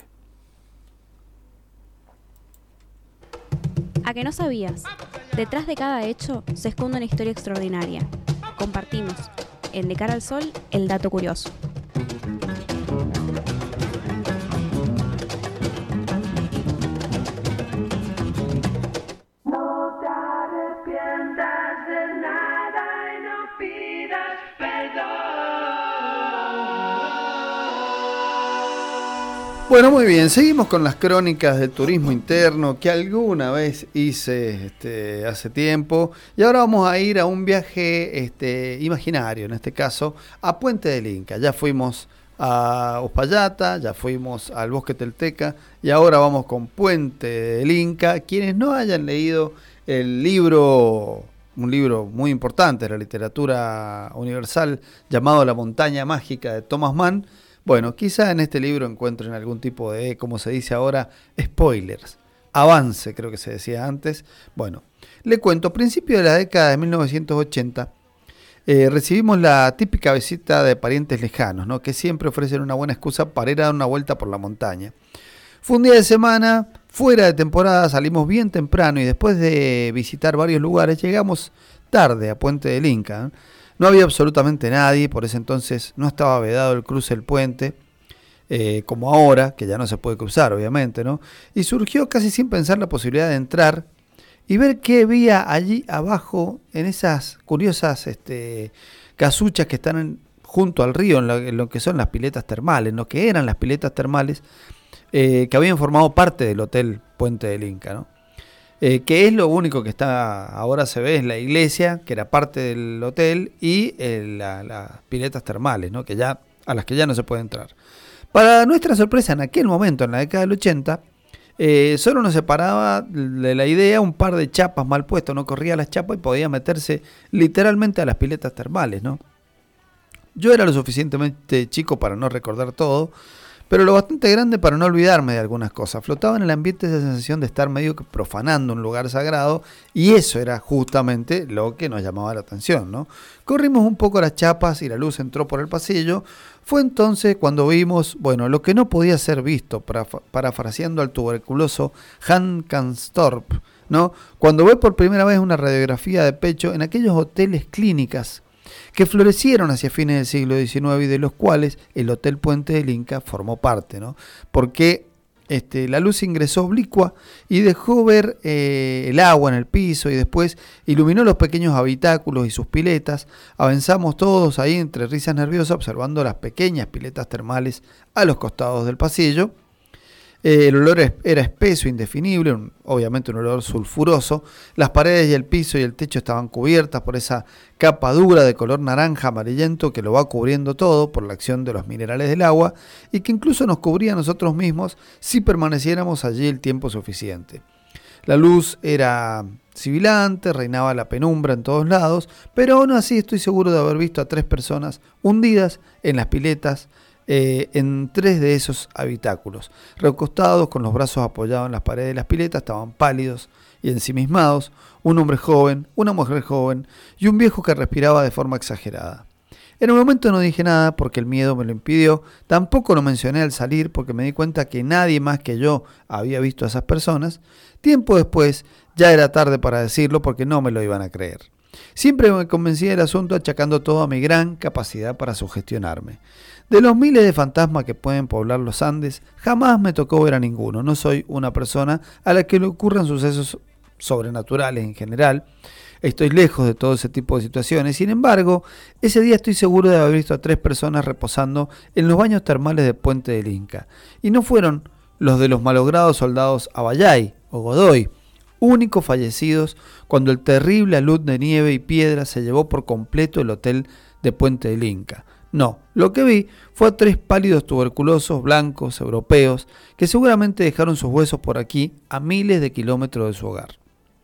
¿A que no sabías? Detrás de cada hecho se esconde una historia extraordinaria. Compartimos, en De Cara al Sol, el dato curioso. No te arrepientas de nada y no pidas perdón. Bueno, muy bien, seguimos con las crónicas del turismo interno que alguna vez hice hace tiempo, y ahora vamos a ir a un viaje imaginario, en este caso a Puente del Inca. Ya fuimos a Uspallata, ya fuimos al Bosque Telteca y ahora vamos con Puente del Inca. Quienes no hayan leído el libro, un libro muy importante de la literatura universal llamado La Montaña Mágica de Thomas Mann, bueno, quizá en este libro encuentren algún tipo de, como se dice ahora, spoilers. avance, creo que se decía antes. Bueno, le cuento, a principios de la década de 1980, recibimos la típica visita de parientes lejanos, ¿no? Que siempre ofrecen una buena excusa para ir a dar una vuelta por la montaña. Fue un día de semana, fuera de temporada, salimos bien temprano y después de visitar varios lugares llegamos tarde a Puente del Inca. No había absolutamente nadie, por ese entonces no estaba vedado el cruce del puente, como ahora, que ya no se puede cruzar obviamente, ¿no? Y surgió casi sin pensar la posibilidad de entrar y ver qué había allí abajo en esas curiosas casuchas que están junto al río, en lo que son las piletas termales, en lo que eran las piletas termales, que habían formado parte del Hotel Puente del Inca, ¿no? Que es lo único que está ahora se ve, es la iglesia, que era parte del hotel, y las piletas termales, ¿no? A las que ya no se puede entrar. Para nuestra sorpresa, en aquel momento, en la década del 80, solo nos separaba de la idea un par de chapas mal puestas. Uno corría las chapas y podía meterse literalmente a las piletas termales, ¿no? Yo era lo suficientemente chico para no recordar todo, pero lo bastante grande para no olvidarme de algunas cosas. Flotaba en el ambiente esa sensación de estar medio que profanando un lugar sagrado, y eso era justamente lo que nos llamaba la atención, ¿no? Corrimos un poco las chapas y la luz entró por el pasillo. Fue entonces cuando vimos, bueno, lo que no podía ser visto, parafraseando al tuberculoso Hans Kanstorp, ¿no? Cuando ve por primera vez una radiografía de pecho en aquellos hoteles clínicas que florecieron hacia fines del siglo XIX y de los cuales el Hotel Puente del Inca formó parte, ¿no? Porque la luz ingresó oblicua y dejó ver el agua en el piso y después iluminó los pequeños habitáculos y sus piletas. Avanzamos todos ahí entre risas nerviosas observando las pequeñas piletas termales a los costados del pasillo. El olor era espeso, indefinible, obviamente un olor sulfuroso. Las paredes y el piso y el techo estaban cubiertas por esa capa dura de color naranja amarillento que lo va cubriendo todo por la acción de los minerales del agua y que incluso nos cubría a nosotros mismos si permaneciéramos allí el tiempo suficiente. La luz era sibilante, reinaba la penumbra en todos lados, pero aún así estoy seguro de haber visto a 3 personas hundidas en las piletas, en 3 de esos habitáculos, recostados con los brazos apoyados en las paredes de las piletas. Estaban pálidos y ensimismados, un hombre joven, una mujer joven y un viejo que respiraba de forma exagerada. En un momento no dije nada porque el miedo me lo impidió, tampoco lo mencioné al salir porque me di cuenta que nadie más que yo había visto a esas personas. Tiempo después ya era tarde para decirlo porque no me lo iban a creer. Siempre me convencí del asunto achacando todo a mi gran capacidad para sugestionarme. De los miles de fantasmas que pueden poblar los Andes, jamás me tocó ver a ninguno. No soy una persona a la que le ocurran sucesos sobrenaturales en general. Estoy lejos de todo ese tipo de situaciones. Sin embargo, ese día estoy seguro de haber visto a 3 personas reposando en los baños termales de Puente del Inca. Y no fueron los de los malogrados soldados Abayay o Godoy, únicos fallecidos cuando el terrible alud de nieve y piedra se llevó por completo el hotel de Puente del Inca. No, lo que vi fue a 3 pálidos tuberculosos blancos europeos que seguramente dejaron sus huesos por aquí a miles de kilómetros de su hogar.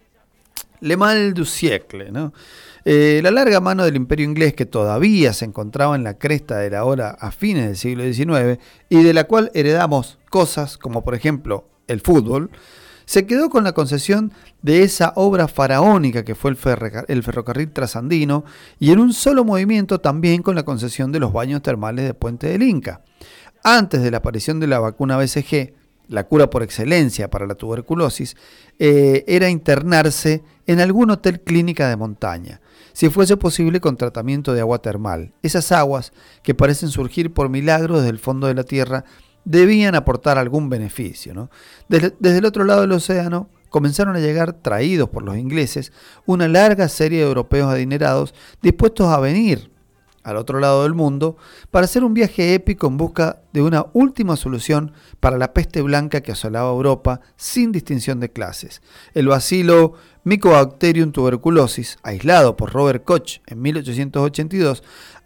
Le mal du siècle, ¿no? La larga mano del imperio inglés, que todavía se encontraba en la cresta de la ola a fines del siglo XIX y de la cual heredamos cosas como por ejemplo el fútbol, se quedó con la concesión de esa obra faraónica que fue el ferrocarril trasandino y en un solo movimiento también con la concesión de los baños termales de Puente del Inca. Antes de la aparición de la vacuna BCG, la cura por excelencia para la tuberculosis, era internarse en algún hotel clínica de montaña, si fuese posible con tratamiento de agua termal. Esas aguas, que parecen surgir por milagro desde el fondo de la tierra, debían aportar algún beneficio, ¿no? Desde el otro lado del océano comenzaron a llegar, traídos por los ingleses, una larga serie de europeos adinerados dispuestos a venir al otro lado del mundo para hacer un viaje épico en busca de una última solución para la peste blanca que asolaba Europa sin distinción de clases. El bacilo Mycobacterium tuberculosis, aislado por Robert Koch en 1882,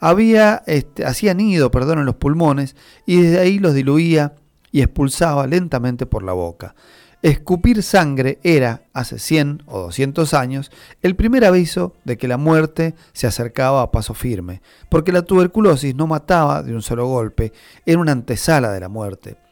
hacía nido en los pulmones y desde ahí los diluía y expulsaba lentamente por la boca. Escupir sangre era, hace 100 o 200 años, el primer aviso de que la muerte se acercaba a paso firme, porque la tuberculosis no mataba de un solo golpe, era una antesala de la muerte.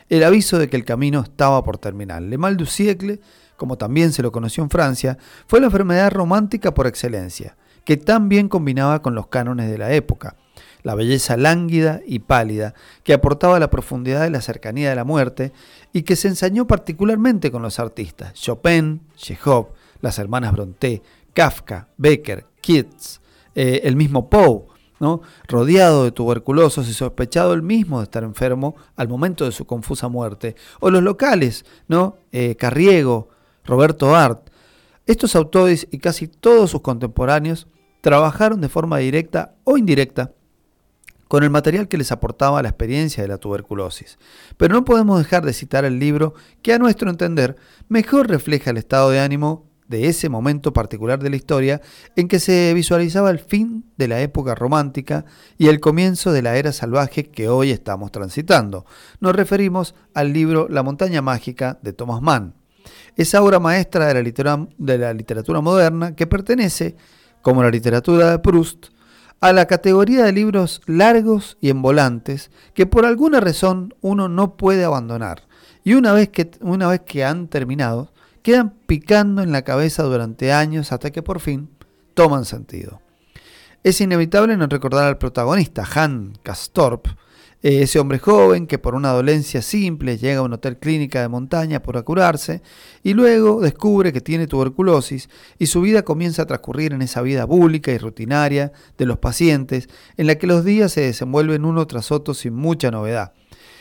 el aviso de que el camino estaba por terminar. Le mal du siècle, como también se lo conoció en Francia, fue la enfermedad romántica por excelencia, que tan bien combinaba con los cánones de la época. La belleza lánguida y pálida, que aportaba la profundidad y la cercanía de la muerte, y que se ensañó particularmente con los artistas Chopin, Chekhov, las hermanas Brontë, Kafka, Becker, Keats, el mismo Poe, ¿no? Rodeado de tuberculosos y sospechado él mismo de estar enfermo al momento de su confusa muerte. O los locales, ¿no? Carriego, Roberto Art. Estos autores y casi todos sus contemporáneos trabajaron de forma directa o indirecta con el material que les aportaba la experiencia de la tuberculosis. Pero no podemos dejar de citar el libro que, a nuestro entender, mejor refleja el estado de ánimo de ese momento particular de la historia en que se visualizaba el fin de la época romántica y el comienzo de la era salvaje que hoy estamos transitando. Nos referimos al libro La montaña mágica de Thomas Mann. Esa obra maestra de la literatura moderna que pertenece, como la literatura de Proust, a la categoría de libros largos y envolantes que por alguna razón uno no puede abandonar y una vez que han terminado quedan picando en la cabeza durante años hasta que por fin toman sentido. Es inevitable no recordar al protagonista, Hans Castorp, ese hombre joven que por una dolencia simple llega a un hotel clínica de montaña para curarse y luego descubre que tiene tuberculosis y su vida comienza a transcurrir en esa vida búlica y rutinaria de los pacientes en la que los días se desenvuelven uno tras otro sin mucha novedad.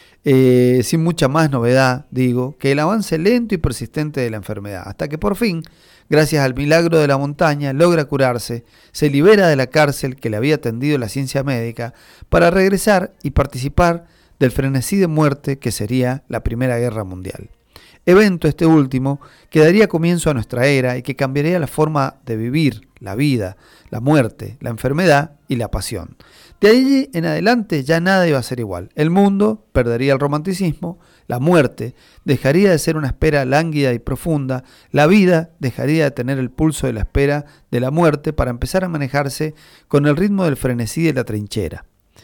Sin mucha más novedad, digo, que el avance lento y persistente de la enfermedad, hasta que por fin, gracias al milagro de la montaña, logra curarse, se libera de la cárcel que le había tendido la ciencia médica para regresar y participar del frenesí de muerte que sería la Primera Guerra Mundial. Evento este último que daría comienzo a nuestra era y que cambiaría la forma de vivir, la vida, la muerte, la enfermedad y la pasión. De allí en adelante ya nada iba a ser igual. El mundo perdería el romanticismo, la muerte dejaría de ser una espera lánguida y profunda, la vida dejaría de tener el pulso de la espera de la muerte para empezar a manejarse con el ritmo del frenesí de la trinchera.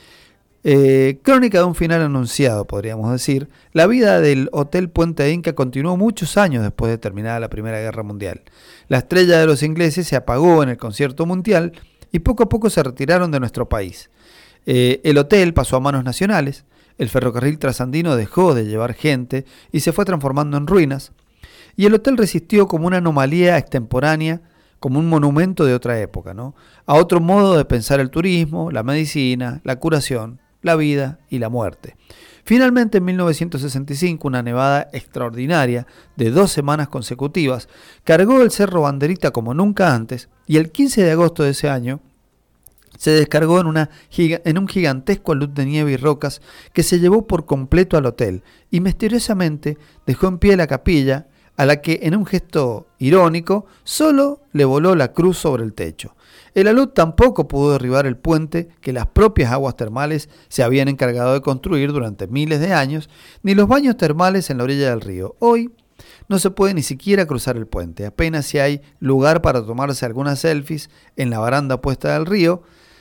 Crónica de un final anunciado, podríamos decir. La vida del Hotel Puente Inca continuó muchos años después de terminada la Primera Guerra Mundial. La estrella de los ingleses se apagó en el concierto mundial y poco a poco se retiraron de nuestro país. El hotel pasó a manos nacionales, el ferrocarril trasandino dejó de llevar gente y se fue transformando en ruinas, y el hotel resistió como una anomalía extemporánea, como un monumento de otra época, ¿no? A otro modo de pensar el turismo, la medicina, la curación, la vida y la muerte. Finalmente, en 1965, una nevada extraordinaria de 2 semanas consecutivas cargó el Cerro Banderita como nunca antes, y el 15 de agosto de ese año se descargó en un gigantesco alud de nieve y rocas que se llevó por completo al hotel y misteriosamente dejó en pie la capilla, a la que en un gesto irónico solo le voló la cruz sobre el techo. El alud tampoco pudo derribar el puente que las propias aguas termales se habían encargado de construir durante miles de años, ni los baños termales en la orilla del río. Hoy no se puede ni siquiera cruzar el puente, apenas si hay lugar para tomarse algunas selfies en la baranda opuesta del río.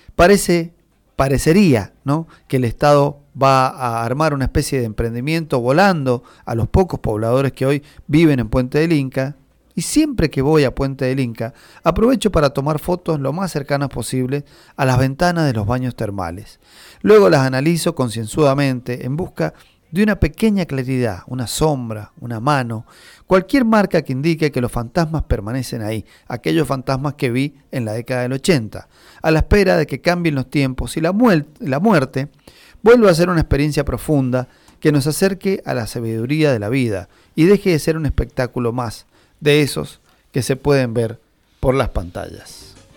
Parecería, ¿no?, que el Estado va a armar una especie de emprendimiento volando a los pocos pobladores que hoy viven en Puente del Inca, y siempre que voy a Puente del Inca aprovecho para tomar fotos lo más cercanas posible a las ventanas de los baños termales. Luego las analizo concienzudamente en busca de una pequeña claridad, una sombra, una mano, cualquier marca que indique que los fantasmas permanecen ahí, aquellos fantasmas que vi en la década del 80, a la espera de que cambien los tiempos y la muerte vuelva a ser una experiencia profunda que nos acerque a la sabiduría de la vida y deje de ser un espectáculo más de esos que se pueden ver por las pantallas.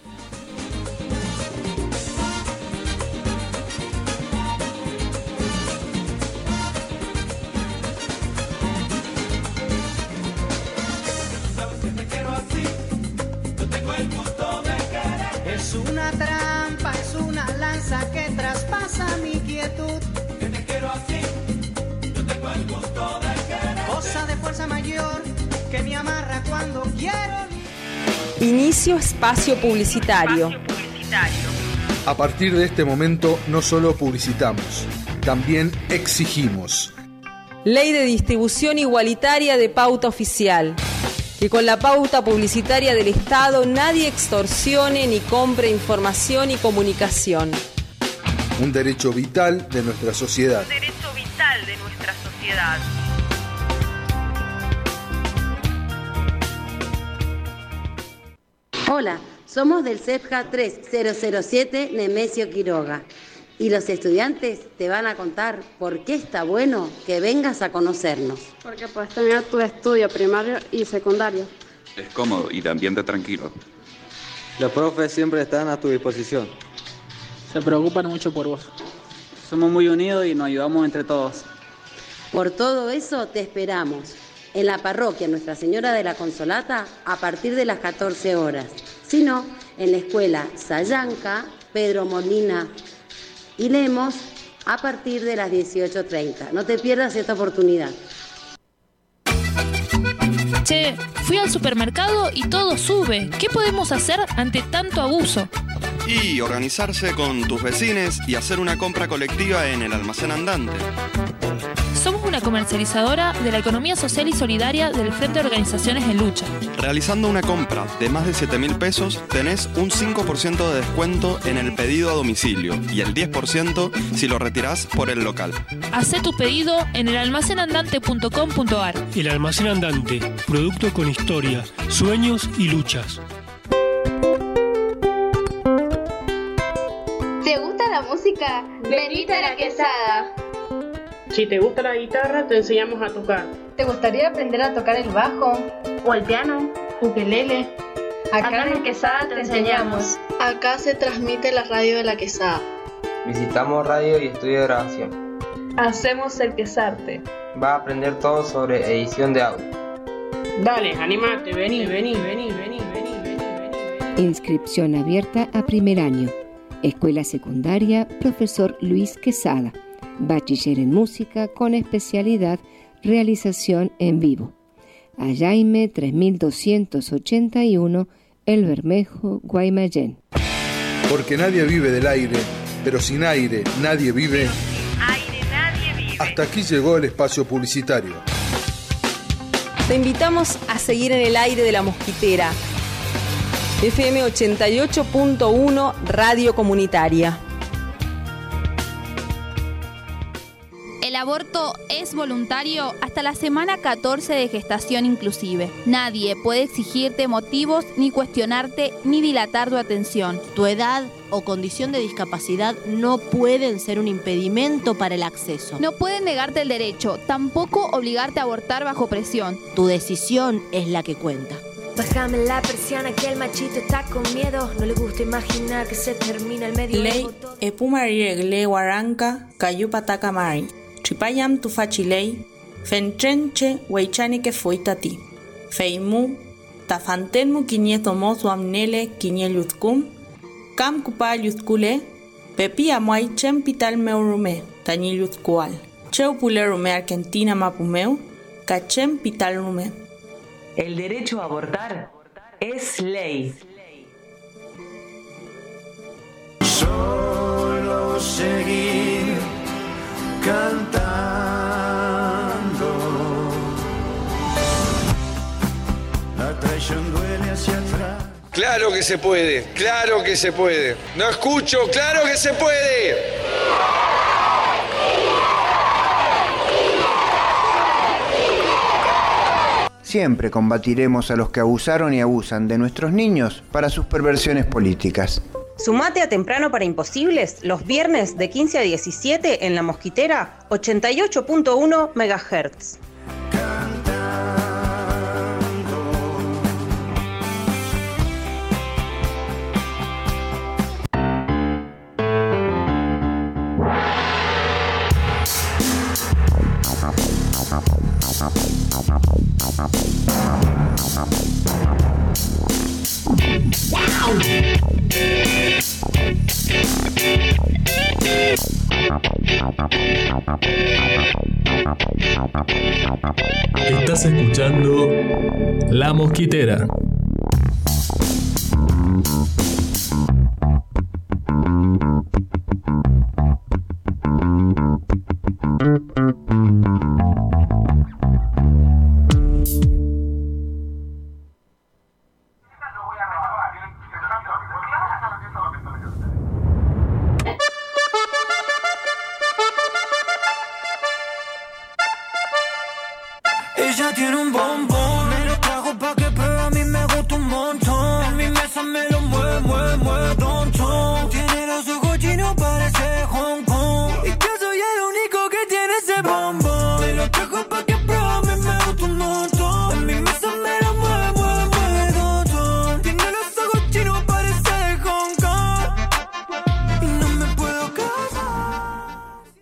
Es una trampa, es una lanza que traspasa mi quietud. Que te quiero así, yo tengo el gusto de querer. Cosa de fuerza mayor que me amarra cuando quiero. Inicio espacio publicitario. A partir de este momento no solo publicitamos, también exigimos. Ley de distribución igualitaria de pauta oficial. Que con la pauta publicitaria del Estado nadie extorsione ni compre información y comunicación. Un derecho vital de nuestra sociedad. Un derecho vital de nuestra sociedad. Hola, somos del CEPJA 3007 Nemesio Quiroga y los estudiantes te van a contar por qué está bueno que vengas a conocernos. Porque puedes tener tu estudio primario y secundario. Es cómodo y de ambiente tranquilo. Los profes siempre están a tu disposición. Se preocupan mucho por vos. Somos muy unidos y nos ayudamos entre todos. Por todo eso te esperamos en la parroquia Nuestra Señora de la Consolata a partir de las 14 horas. Si no, en la escuela Sayanca, Pedro Molina y Lemos a partir de las 18:30. No te pierdas esta oportunidad. Che, fui al supermercado y todo sube. ¿Qué podemos hacer ante tanto abuso? Y organizarse con tus vecinos y hacer una compra colectiva en el almacén andante. Somos una comercializadora de la economía social y solidaria del Frente de Organizaciones en Lucha. Realizando una compra de más de 7.000 pesos, tenés un 5% de descuento en el pedido a domicilio y el 10% si lo retirás por el local. Hacé tu pedido en el almacenandante.com.ar. El Almacén Andante, producto con historia, sueños y luchas. ¿Te gusta la música? Venite a La Quesada. Si te gusta la guitarra, te enseñamos a tocar. ¿Te gustaría aprender a tocar el bajo? ¿O el piano? ¿Ukelele? Acá en La Quesada te enseñamos. Acá se transmite la radio de La Quesada. Visitamos radio y estudio de grabación. Hacemos el Quesarte. Va a aprender todo sobre edición de audio. Dale, animate, vení. Inscripción abierta a primer año. Escuela secundaria, profesor Luis Quesada. Bachiller en música con especialidad realización en vivo. Ayaime 3281, El Bermejo, Guaymallén. Porque nadie vive del aire, pero sin aire nadie vive. Aire nadie vive. Hasta aquí llegó el espacio publicitario. Te invitamos a seguir en el aire de La Mosquitera. FM 88.1 Radio Comunitaria. El aborto es voluntario hasta la semana 14 de gestación inclusive. Nadie puede exigirte motivos, ni cuestionarte, ni dilatar tu atención. Tu edad o condición de discapacidad no pueden ser un impedimento para el acceso. No pueden negarte el derecho, tampoco obligarte a abortar bajo presión. Tu decisión es la que cuenta. Bájame la persiana que el machito está con miedo. No le gusta imaginar que se termina el medio. Ley epumariregle waranka kayupataka mari. Chipayam tufachilei, fenchenche weichani que fuitati. Feimu, tafantenmu kinieto mozu amnele kinieluzkum, kam kupayuzkule, pepi amuay chempital meurume, tañiluzkual. Cheupulerume Argentina mapumeu, cachem pitalrume. El derecho a abortar es ley. Solo seguir cantando. La traición duele hacia atrás. Claro que se puede, claro que se puede. No escucho, claro que se puede. Siempre combatiremos a los que abusaron y abusan de nuestros niños para sus perversiones políticas. Sumate a Temprano para Imposibles los viernes de 15 a 17 en La Mosquitera, 88.1 MHz. Estás escuchando La Mosquitera. Ella tiene un bombón, me lo trajo pa' que pruebe, a mí me gusta un montón. En mi mesa me lo mueve, don ton. Tiene los ojos chinos, parece Hong Kong. Y yo soy el único que tiene ese bombón. Me lo trajo pa' que pruebe, a mí me gusta un montón. En mi mesa me lo mueve, don ton. Tiene los ojos chinos, parece Hong Kong. Y no me puedo casar.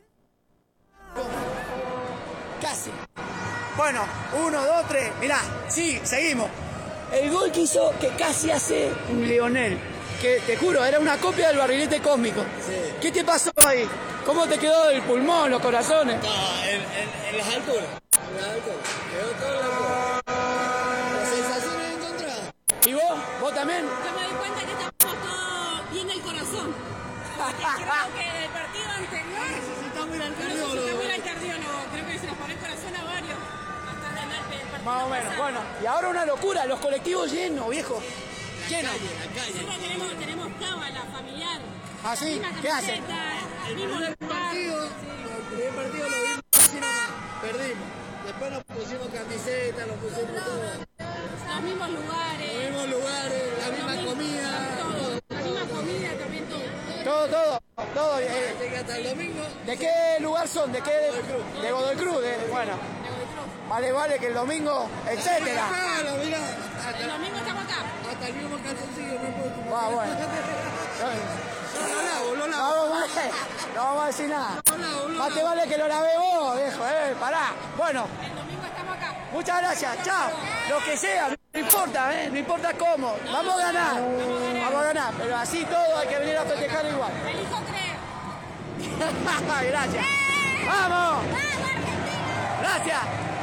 Casi. Bueno, 1, 2, 3, mirá, sí, seguimos. El gol que hizo, que casi hace un Lionel, que te juro, era una copia del barrilete cósmico. Sí. ¿Qué te pasó ahí? ¿Cómo te quedó el pulmón, los corazones? No, en las alturas. En las alturas. Quedó todo en la altura. Las sensaciones encontradas. ¿Y vos? ¿Vos también? Yo me doy cuenta que estamos todos bien del corazón. Creo que del partido anterior necesitamos ir al cardiólogo. Creo que se nos paró el corazón a varios. Más o menos, bueno, y ahora una locura, los colectivos llenos, viejo, llenos. Nosotros tenemos cábala familiar. ¿Ah, sí? ¿Qué hacen? El primer partido lo vimos así nomás, perdimos. Después nos pusimos camisetas, nos pusimos todo. Los mismos lugares, la misma comida. La misma comida, también todo. Todo. Hasta el domingo. ¿De qué lugar son? ¿De qué? De Godoy Cruz, bueno. Vale, que el domingo, etcétera. El domingo estamos acá. Hasta el mismo calzoncillo me puedo tomar. Ah, bueno. Lo lavo. No vamos a decir nada. Más te vale que lo lavé vos, viejo, pará. Bueno. El domingo estamos acá. Muchas gracias, chao. Lo que sea, no importa cómo. Vamos a ganar. Pero así todo hay que venir a festejar igual. Elijo creer. Gracias. ¡Vamos! Gracias.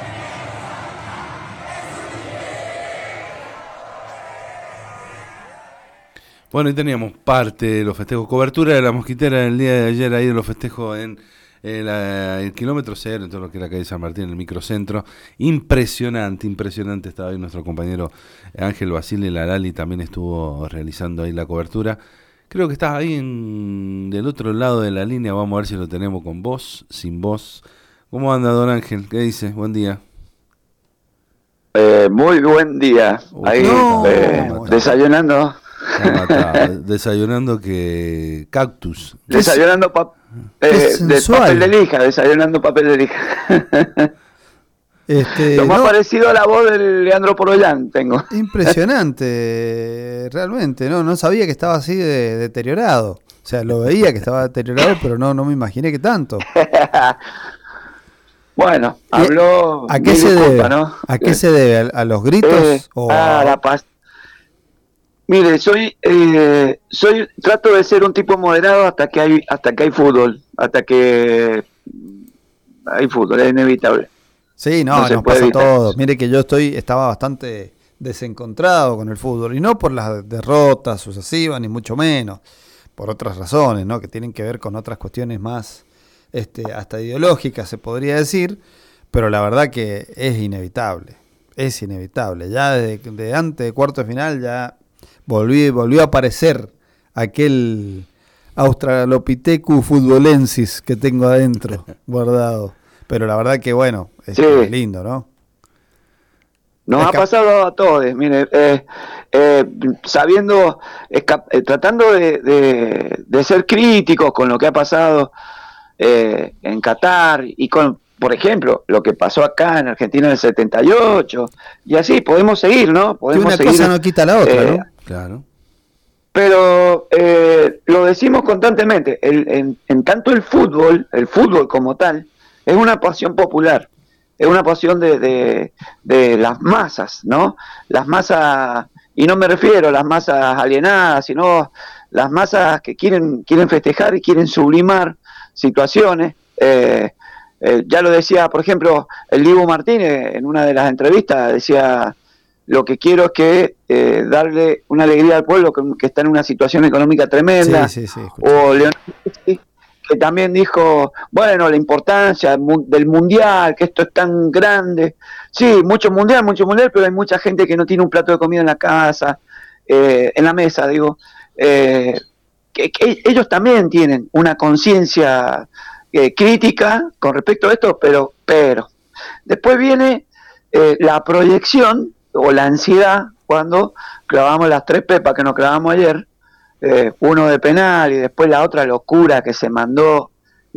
Bueno, y teníamos parte de los festejos, cobertura de la Mosquitera el día de ayer, ahí de los festejos en el kilómetro 0, en todo lo que es la calle San Martín, en el microcentro. Impresionante, estaba ahí nuestro compañero Ángel Basile Larali, también estuvo realizando ahí la cobertura. Creo que estás ahí del otro lado de la línea, vamos a ver si lo tenemos con voz, sin voz. ¿Cómo anda, don Ángel? ¿Qué dice? Buen día. Muy buen día. Ahí desayunando. Desayunando que cactus. Desayunando de papel de lija, desayunando papel de lija. Lo más parecido a la voz de Leandro Porollán tengo. Impresionante, realmente, no sabía que estaba así de deteriorado. O sea, lo veía que estaba deteriorado, pero no me imaginé que tanto. Bueno, habló. ¿A qué se debe? ¿No? ¿A qué se debe? ¿A los gritos? A la paz. Mire, trato de ser un tipo moderado hasta que hay fútbol, hasta que hay fútbol, es inevitable. Sí, nos pasa todo. Mire que yo estaba bastante desencontrado con el fútbol, y no por las derrotas sucesivas, ni mucho menos, por otras razones, ¿no? Que tienen que ver con otras cuestiones más hasta ideológicas, se podría decir, pero la verdad que es inevitable. Ya desde antes de cuarto de final ya volvió a aparecer aquel Australopithecus futbolensis que tengo adentro guardado. Pero la verdad que bueno, es lindo, ¿no? Nos ha pasado a todos, mire, sabiendo, tratando de ser críticos con lo que ha pasado en Qatar y con, por ejemplo, lo que pasó acá en Argentina en el 78, y así podemos seguir, ¿no? Podemos que una cosa no quita la otra, ¿no? Claro. Pero lo decimos constantemente, en tanto el fútbol como tal, es una pasión popular, es una pasión de las masas, ¿no? Las masas, y no me refiero a las masas alienadas, sino las masas que quieren festejar y quieren sublimar situaciones. Ya lo decía, por ejemplo, el Dibu Martínez en una de las entrevistas, decía: lo que quiero es que darle una alegría al pueblo que está en una situación económica tremenda. Sí, o Leonardo Messi, que también dijo, bueno, la importancia del mundial, que esto es tan grande. Sí, mucho mundial, pero hay mucha gente que no tiene un plato de comida en la casa, en la mesa, digo. Que ellos también tienen una conciencia crítica con respecto a esto, pero después viene la proyección o la ansiedad cuando clavamos las 3 pepas que nos clavamos ayer, uno de penal y después la otra locura que se mandó,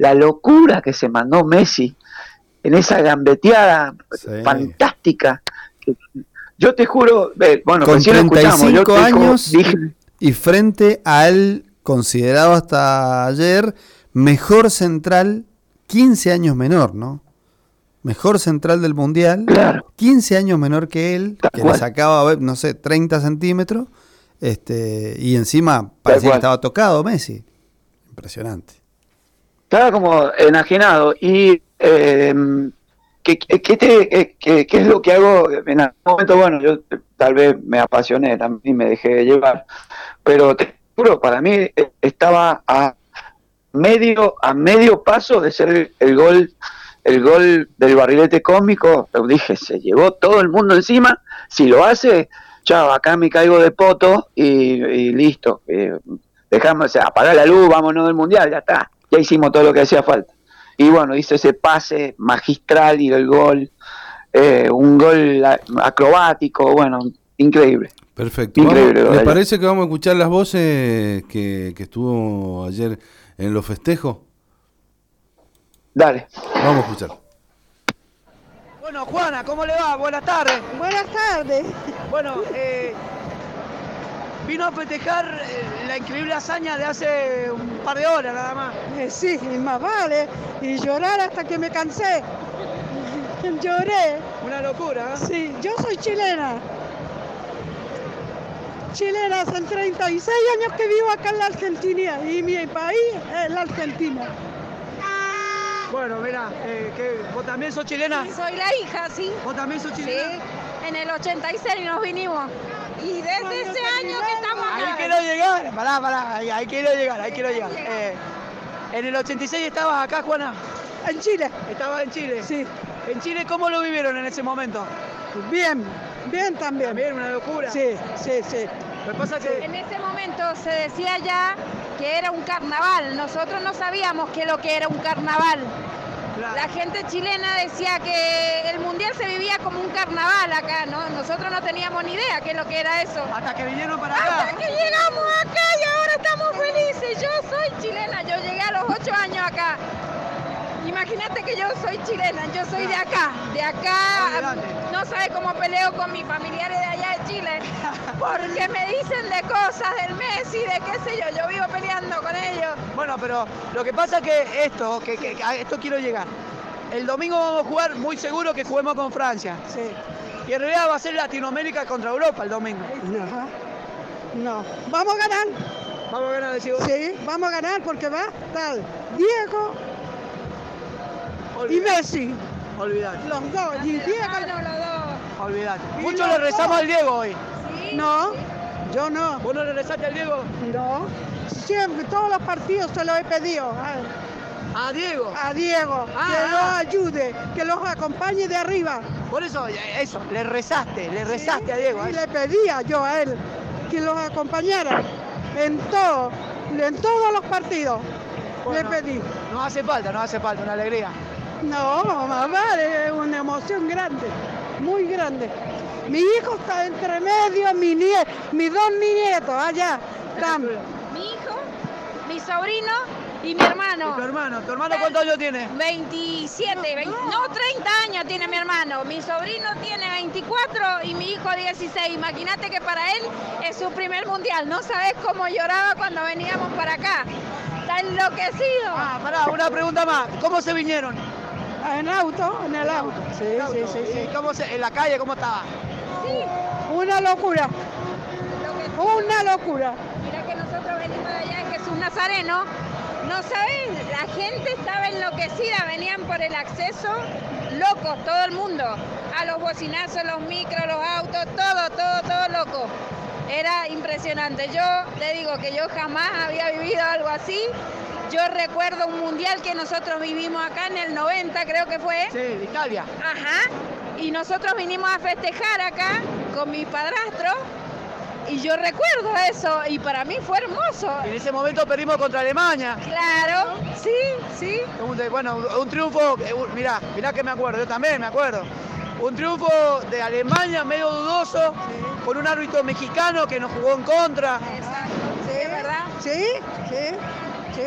Messi en esa gambeteada fantástica. Yo te juro, bueno, con recién 35 años y frente al considerado hasta ayer mejor central, 15 años menor, ¿no? Mejor central del Mundial, claro. 15 años menor que él, que le sacaba, no sé, 30 centímetros, y encima parecía que estaba tocado Messi. Impresionante. Estaba como enajenado. Y ¿qué es lo que hago? En algún momento, bueno, yo tal vez me apasioné también, me dejé llevar, pero te juro, para mí estaba a medio paso de ser el gol del barrilete cósmico. Dije, se llevó todo el mundo encima, si lo hace, chao, acá me caigo de poto y listo, dejamos, apagar la luz, vámonos del Mundial, ya está, ya hicimos todo lo que hacía falta. Y bueno, hizo ese pase magistral y el gol, un gol acrobático, bueno, increíble. Perfecto. Increíble. ¿Le parece que vamos a escuchar las voces que estuvo ayer en los festejos? Dale. Vamos a escuchar. Bueno, Juana, ¿cómo le va? Buenas tardes. Buenas tardes. Bueno, vino a festejar la increíble hazaña de hace un par de horas nada más. Sí, y más vale. Y llorar hasta que me cansé. Lloré. Una locura, ¿eh? Sí, yo soy chilena. Chilena, hace 36 años que vivo acá en la Argentina y mi país es la Argentina. Bueno, mira, ¿vos también sos chilena? Sí, soy la hija, sí. ¿Vos también sos chilena? Sí, en el 86 nos vinimos. Y desde ese año que estamos acá. Ahí quiero llegar, pará, ahí quiero llegar. En el 86 estabas acá, Juana. En Chile. ¿Estabas en Chile? Sí. ¿En Chile cómo lo vivieron en ese momento? Bien también. ¿También una locura? Sí. Lo que pasa es que en ese momento se decía ya que era un carnaval. Nosotros no sabíamos qué es lo que era un carnaval. Claro. La gente chilena decía que el Mundial se vivía como un carnaval acá, ¿no? Nosotros no teníamos ni idea qué es lo que era eso. Hasta que vinieron para acá. Hasta que llegamos acá y ahora estamos felices. Yo soy chilena, yo llegué a los 8 años acá. Imagínate que yo soy chilena, yo soy de acá. No sabes cómo peleo con mis familiares de allá de Chile, porque me dicen de cosas del Messi, de qué sé yo vivo peleando con ellos. Bueno, pero lo que pasa es que a esto quiero llegar. El domingo vamos a jugar, muy seguro que juguemos con Francia. Sí. Y en realidad va a ser Latinoamérica contra Europa el domingo. No. Vamos a ganar. ¿Vamos a ganar, decimos? Sí, vamos a ganar porque va a estar Diego y Messi. Olvidate. Los dos. Y Diego los dos. Olvidate. Muchos le rezamos al Diego hoy. ¿Sí? No, yo no. ¿Vos no le rezaste al Diego? No. Siempre, todos los partidos se lo he pedido. ¿A Diego? A Diego. Que los ayude, que los acompañe de arriba. Por eso, le rezaste a Diego. Y le pedía yo a él que los acompañara en todos los partidos. Bueno, le pedí. No hace falta, una alegría. No, más vale, es una emoción grande, muy grande. Mi hijo está entre medio, mis 2 nietos allá están. Mi hijo, mi sobrino y mi hermano. ¿Y tu hermano cuántos años tiene? 27, 30 años tiene mi hermano. Mi sobrino tiene 24 y mi hijo 16. Imagínate que para él es su primer mundial. No sabes cómo lloraba cuando veníamos para acá. Está enloquecido. Pará, una pregunta más. ¿Cómo se vinieron? En el auto. Sí. ¿En la calle cómo estaba? Sí. Una locura. Una locura. Mira que nosotros venimos de allá en Jesús Nazareno. No sabes, la gente estaba enloquecida, venían por el acceso, locos, todo el mundo. A los bocinazos, los micros, los autos, todo loco. Era impresionante. Yo te digo que yo jamás había vivido algo así. Yo recuerdo un mundial que nosotros vivimos acá en el 90, creo que fue. Sí, de Italia. Ajá. Y nosotros vinimos a festejar acá con mi padrastro. Y yo recuerdo eso, y para mí fue hermoso. En ese momento perdimos contra Alemania. Claro, sí. Bueno, un triunfo, mirá que me acuerdo, yo también me acuerdo. Un triunfo de Alemania medio dudoso, con un árbitro mexicano que nos jugó en contra. Exacto, sí, ¿es verdad? Sí.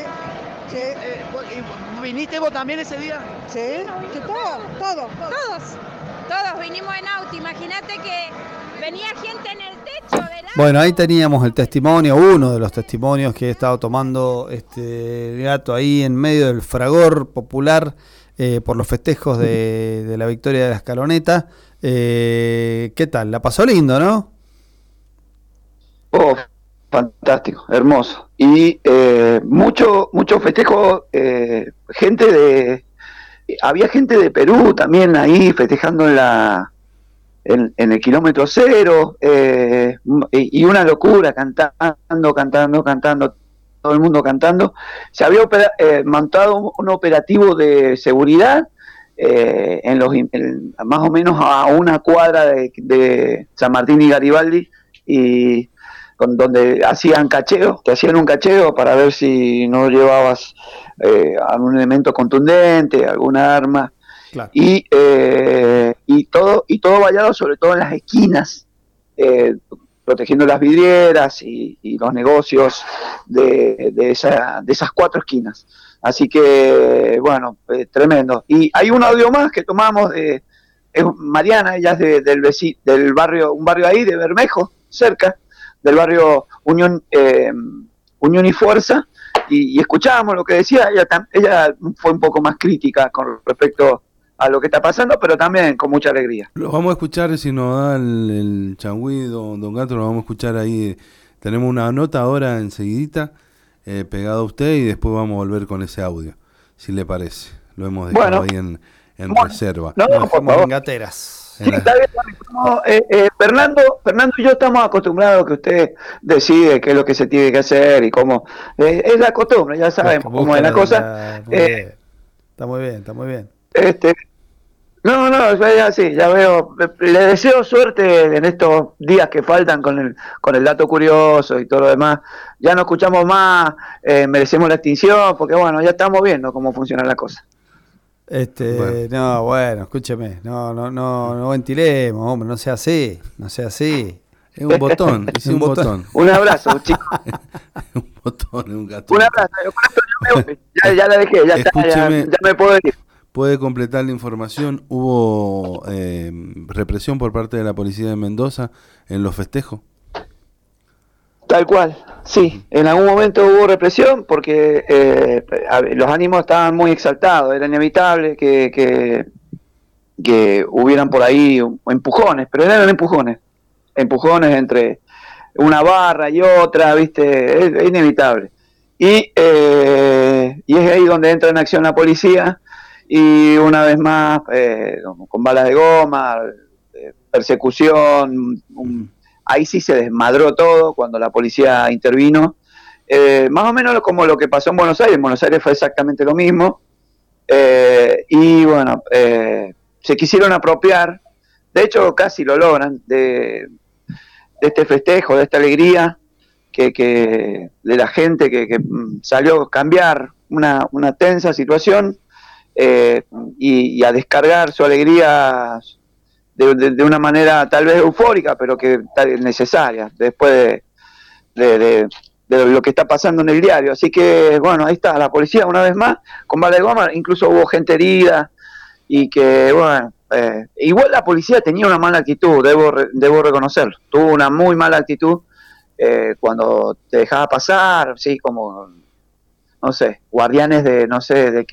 ¿Y viniste vos también ese día? Sí, todos vinimos en auto. Imagínate que venía gente en el techo del auto. Bueno, ahí teníamos el testimonio, uno de los testimonios que he estado tomando el gato ahí en medio del fragor popular por los festejos de la victoria de la Escaloneta. ¿Qué tal? La pasó lindo, ¿no? Oh, fantástico, hermoso. Y mucho festejo, había gente de Perú también ahí festejando en el kilómetro 0, y una locura, cantando, todo el mundo cantando. Se había montado un operativo de seguridad más o menos a una cuadra de San Martín y Garibaldi, y donde hacían un cacheo para ver si no llevabas algún elemento contundente, alguna arma. Claro. Y todo vallado, sobre todo en las esquinas, protegiendo las vidrieras y los negocios de esas 4 esquinas. Así que, bueno, tremendo. Y hay un audio más que tomamos es Mariana, ella es del barrio, un barrio ahí de Bermejo, cerca del barrio Unión y Fuerza, y escuchábamos lo que decía. Ella fue un poco más crítica con respecto a lo que está pasando, pero también con mucha alegría. Lo vamos a escuchar, si nos da el changüí, don Gato, lo vamos a escuchar ahí. Tenemos una nota ahora enseguidita, pegado a usted, y después vamos a volver con ese audio, si le parece. Lo hemos dejado ahí en reserva. No, por favor. En gateras. Sí, está bien. Fernando y yo estamos acostumbrados que usted decide qué es lo que se tiene que hacer y cómo. Es la costumbre, ya sabemos cómo es la cosa. Está muy bien. No, ya veo. Le deseo suerte en estos días que faltan con el dato curioso y todo lo demás. Ya no escuchamos más, merecemos la extinción, porque bueno, ya estamos viendo cómo funciona la cosa. No, bueno, escúcheme, no ventilemos, hombre, no sea así. Es un botón, es un botón. Un abrazo, chicos. Un botón, un gato. Un abrazo, ya la dejé, ya está, ya me puedo ir. Puede completar la información. ¿Hubo represión por parte de la policía de Mendoza en los festejos? Tal cual, sí. En algún momento hubo represión porque los ánimos estaban muy exaltados. Era inevitable que hubieran por ahí empujones, pero eran empujones entre una barra y otra, ¿viste? Es inevitable. Y es ahí donde entra en acción la policía, y una vez más, con balas de goma, persecución, ahí sí se desmadró todo cuando la policía intervino, más o menos como lo que pasó en Buenos Aires. En Buenos Aires fue exactamente lo mismo, y bueno, se quisieron apropiar, de hecho casi lo logran, de este festejo, de esta alegría de la gente que salió a cambiar una tensa situación, y a descargar su alegría de una manera tal vez eufórica, pero que es necesaria después de lo que está pasando en el diario. Así que bueno, ahí está la policía una vez más con bala de goma. Incluso hubo gente herida, y que bueno, igual la policía tenía una mala actitud, debo reconocerlo. Tuvo una muy mala actitud cuando te dejaba pasar, sí, como no sé, guardianes de no sé de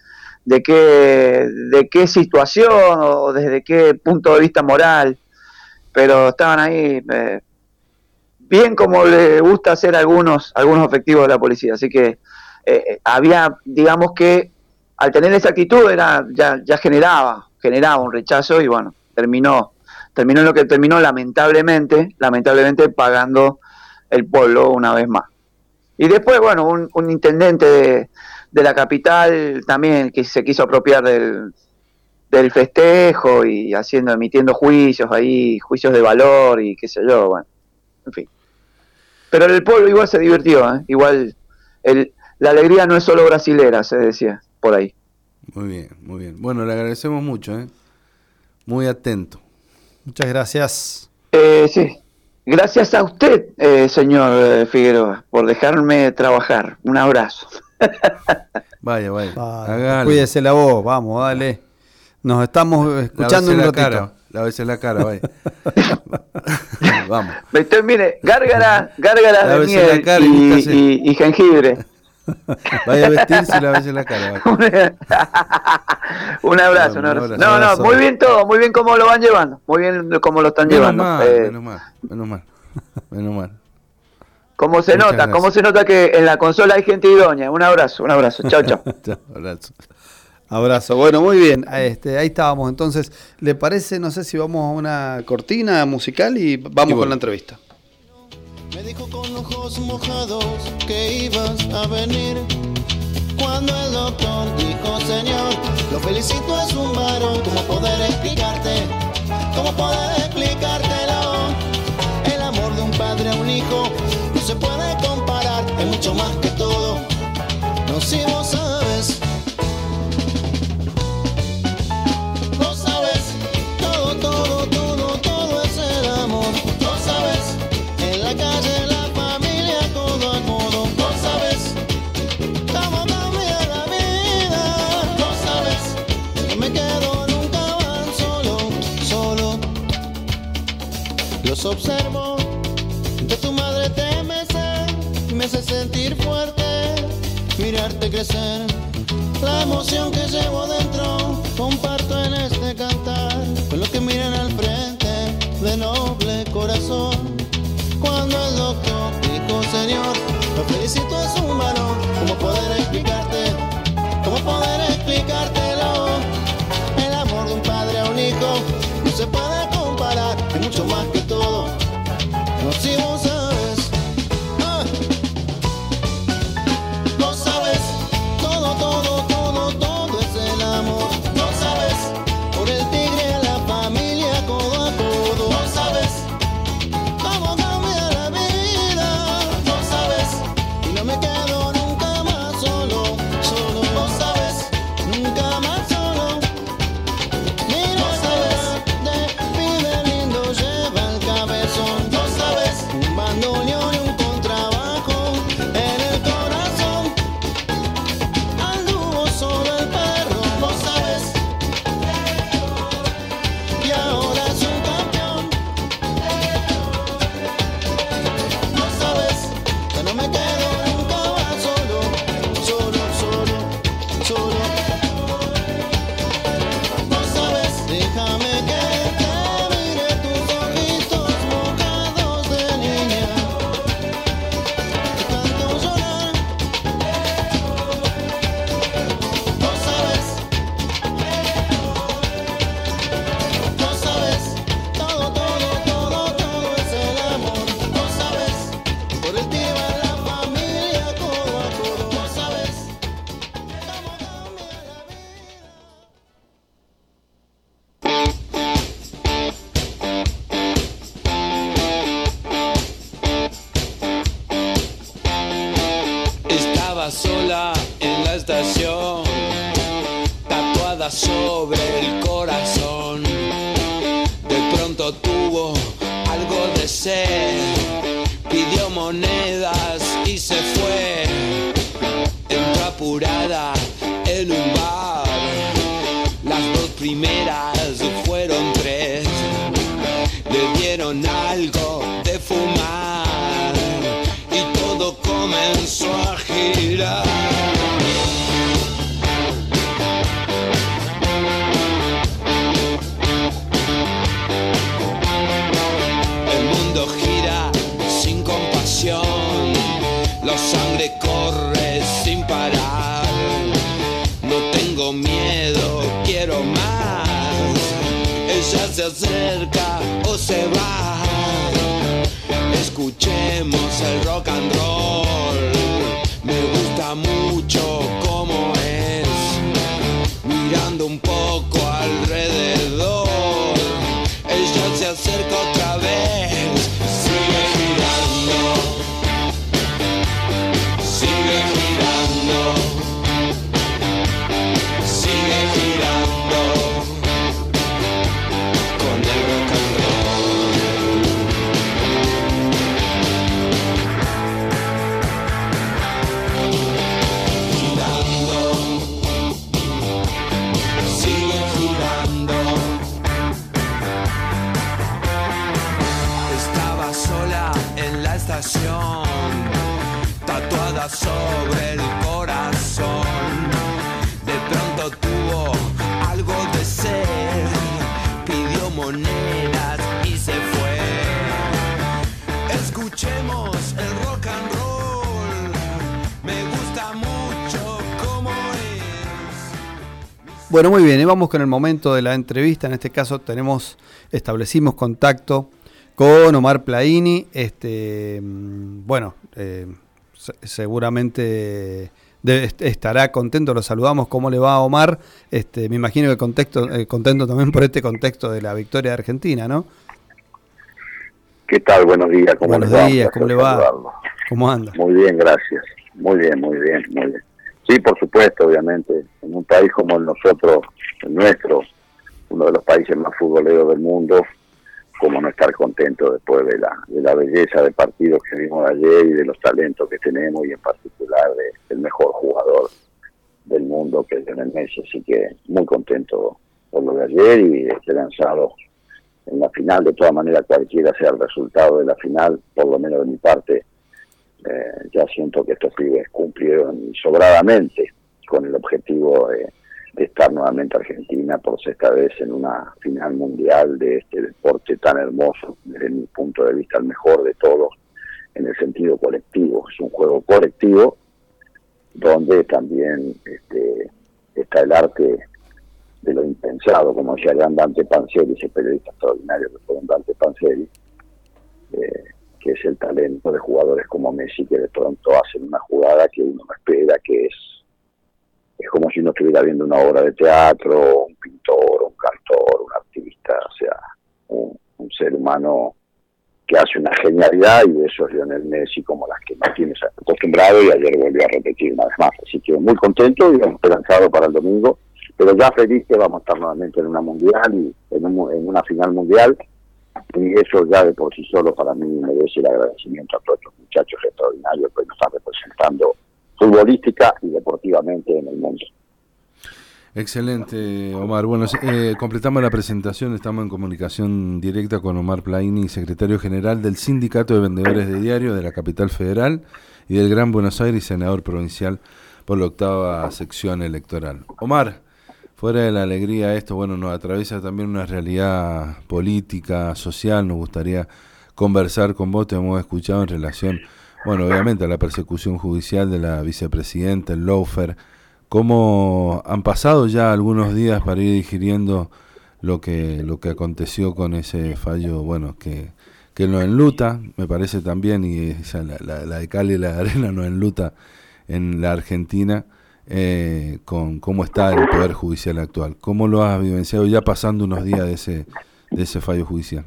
qué situación o desde qué punto de vista moral, pero estaban ahí bien como le gusta hacer algunos efectivos de la policía. Así que había, digamos que al tener esa actitud ya generaba un rechazo, y bueno, terminó en lo que terminó, lamentablemente pagando el pueblo una vez más. Y después, bueno, un intendente de la capital también que se quiso apropiar del festejo y emitiendo juicios de valor y qué sé yo, bueno, en fin. Pero el pueblo igual se divirtió, igual la alegría no es solo brasilera, se decía por ahí. Muy bien. Bueno, le agradecemos mucho, Muy atento. Muchas gracias. Sí. Gracias a usted, señor Figueroa, por dejarme trabajar. Un abrazo. Vaya. Cuídese la voz, vamos, dale. Nos estamos escuchando un ratito. Lávese la cara, vaya. Vamos. Mire, gárgara de miel y jengibre. Vaya a vestirse y lávese la cara. Un abrazo. No, muy bien todo, muy bien cómo lo van llevando, muy bien cómo lo están llevando. Menos mal. ¿Cómo se nota que en la consola hay gente idónea? Un abrazo. Chao. Abrazo. Bueno, muy bien. Ahí estábamos. Entonces, ¿le parece? No sé si vamos a una cortina musical y vamos con la entrevista. Me dijo con ojos mojados que ibas a venir. Cuando el doctor dijo, señor, lo felicito, es un varón. ¿Cómo poder explicártelo? El amor de un padre a un hijo no se puede comparar. Es mucho más que todo. No, si vos sabes. No sabes, todo es el amor. No sabes, en la calle, la familia, codo a codo. No sabes cómo cambia la vida. No sabes que me quedo nunca más solo. Los observo, de tu madre te me hace sentir fuerte, mirarte crecer. La emoción que llevo dentro comparto en este cantar con los que miran al frente de noble corazón. Cuando el doctor dijo, señor, lo felicito, es un varón. ¿Cómo poder explicártelo? El amor de un padre a un hijo no se puede comparar. Es mucho más que todo. No, si vos sabes. No sabes, todo es el amor. No sabes, por el tigre a la familia, codo a codo. No sabes cómo cambia la vida. No sabes, y no me quedo nunca más solo. No sabes, nunca más solo. Ni no sabes, de pibe lindo lleva el cabezón. No sabes, un bandoneón y un contrabajo en el corazón. Anduvo solo el perro, no sabes, y ahora es un campeón. No sabes, que no me quedo nunca más solo. No sabes, déjame que te mire tus ojitos mojados de niña. De tanto llorar. No sabes, todo es el amor. No sabes, por el tío a la familia, codo a codo. No sabes cómo cambia la vida. Estaba sola en la estación, tatuada sobre el corazón. De pronto tuvo algo de sed, pidió monedas y se fue. Entró apurada en un bar, las dos primeras fueron 3. Le dieron algo de fumar y todo comenzó a girar. El mundo gira sin compasión, la sangre corre sin parar. No tengo miedo, quiero más. Ella se acerca o se va. Escuchemos el rock and roll. Me gusta mucho cómo es, mirando un poco alrededor. Ella se acerca otra vez, sigue girando, sigue girando, sigue girando. sensación tatuada sobre el corazón. De pronto tuvo algo de sed, pidió monedas y se fue. Escuchemos el rock and roll, me gusta mucho cómo es. Bueno, muy bien, y vamos con el momento de la entrevista. En este caso establecimos contacto con Omar Plaini. Seguramente estará contento, lo saludamos. ¿Cómo le va, Omar? Me imagino que contento también por este contexto de la victoria de Argentina, ¿no? ¿Qué tal? Buenos días, ¿cómo Buenos días, ¿cómo le va? ¿Cómo anda? Muy bien, gracias. Muy bien. Sí, por supueto, obviamente. En un país como el nuestro, uno de los países más futboleros del mundo, como no estar contento después de la belleza de partidos que vimos ayer y de los talentos que tenemos, y en particular del mejor jugador del mundo, que es Lionel Messi. Así que muy contento por lo de ayer y de este lanzado en la final. De todas maneras, cualquiera sea el resultado de la final, por lo menos de mi parte, ya siento que estos pibes cumplieron sobradamente con el objetivo de estar nuevamente Argentina por sexta vez en una final mundial de este deporte tan hermoso, desde mi punto de vista el mejor de todos en el sentido colectivo. Es un juego colectivo donde también está el arte de lo impensado, como decía Dante Panzeri, ese periodista extraordinario que fue Dante Panzeri, que es el talento de jugadores como Messi, que de pronto hacen una jugada que uno no espera, que es como si uno estuviera viendo una obra de teatro, un pintor, un cantor, un artista, o sea, un ser humano que hace una genialidad, y eso es Lionel Messi, como las que no tienes acostumbrado, y ayer volvió a repetir una vez más. Así que muy contento y esperanzado para el domingo, pero ya feliz que vamos a estar nuevamente en una mundial y en una final mundial, y eso ya de por sí solo para mí merece el agradecimiento a todos estos muchachos extraordinarios que nos están representando futbolística y deportivamente en el mundo. Excelente, Omar. Bueno, completamos la presentación. Estamos en comunicación directa con Omar Plaini, secretario general del Sindicato de Vendedores de Diario de la Capital Federal y del Gran Buenos Aires, senador provincial por la 8ª sección electoral. Omar, fuera de la alegría esto, bueno, nos atraviesa también una realidad política, social. Nos gustaría conversar con vos. Te hemos escuchado en relación, bueno, obviamente a la persecución judicial de la vicepresidenta, el lawfare. ¿Cómo han pasado ya algunos días para ir digiriendo lo que aconteció con ese fallo, bueno, que lo enluta, me parece también, y esa, la de Cali y la de Arena no enluta en la Argentina, con cómo está el Poder Judicial actual? ¿Cómo lo has vivenciado ya pasando unos días de ese fallo judicial?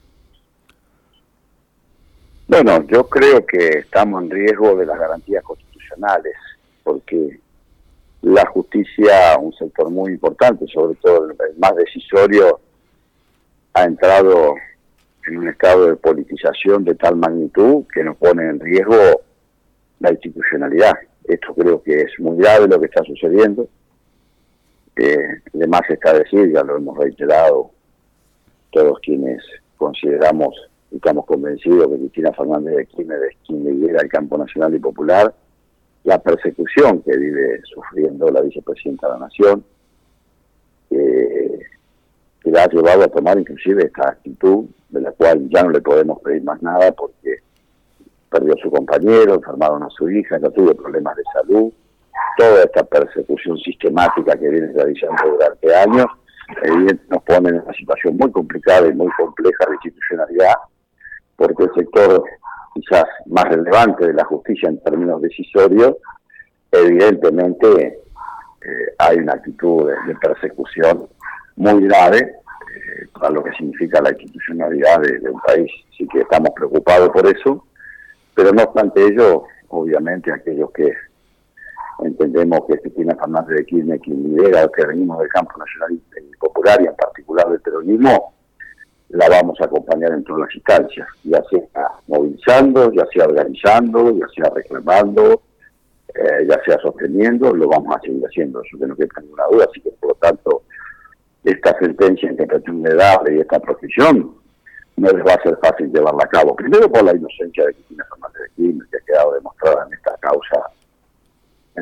Bueno, yo creo que estamos en riesgo de las garantías constitucionales, porque la justicia, un sector muy importante, sobre todo el más decisorio, ha entrado en un estado de politización de tal magnitud que nos pone en riesgo la institucionalidad. Esto creo que es muy grave lo que está sucediendo. Además está decir, ya lo hemos reiterado, todos quienes consideramos y estamos convencidos que Cristina Fernández de Kirchner es quien lidera el campo nacional y popular, la persecución que vive sufriendo la vicepresidenta de la Nación, que la ha llevado a tomar inclusive esta actitud, de la cual ya no le podemos pedir más nada porque perdió a su compañero, enfermaron a su hija, ya tuvo problemas de salud. Toda esta persecución sistemática que viene realizando durante años, evidentemente nos pone en una situación muy complicada y muy compleja de institucionalidad, porque el sector quizás más relevante de la justicia en términos decisorios, evidentemente hay una actitud de persecución muy grave para lo que significa la institucionalidad de un país. Así que estamos preocupados por eso, pero no obstante ello, obviamente aquellos que entendemos que Cristina Fernández de Kirchner, quien lidera, que venimos del campo nacional y popular, y en particular del peronismo, la vamos a acompañar en todas las instancias, ya sea movilizando, ya sea organizando, ya sea reclamando, ya sea sosteniendo, lo vamos a seguir haciendo, eso que no queda ninguna duda. Así que, por lo tanto, esta sentencia que pretende darle y esta protección no les va a ser fácil llevarla a cabo. Primero por la inocencia de Cristina Fernández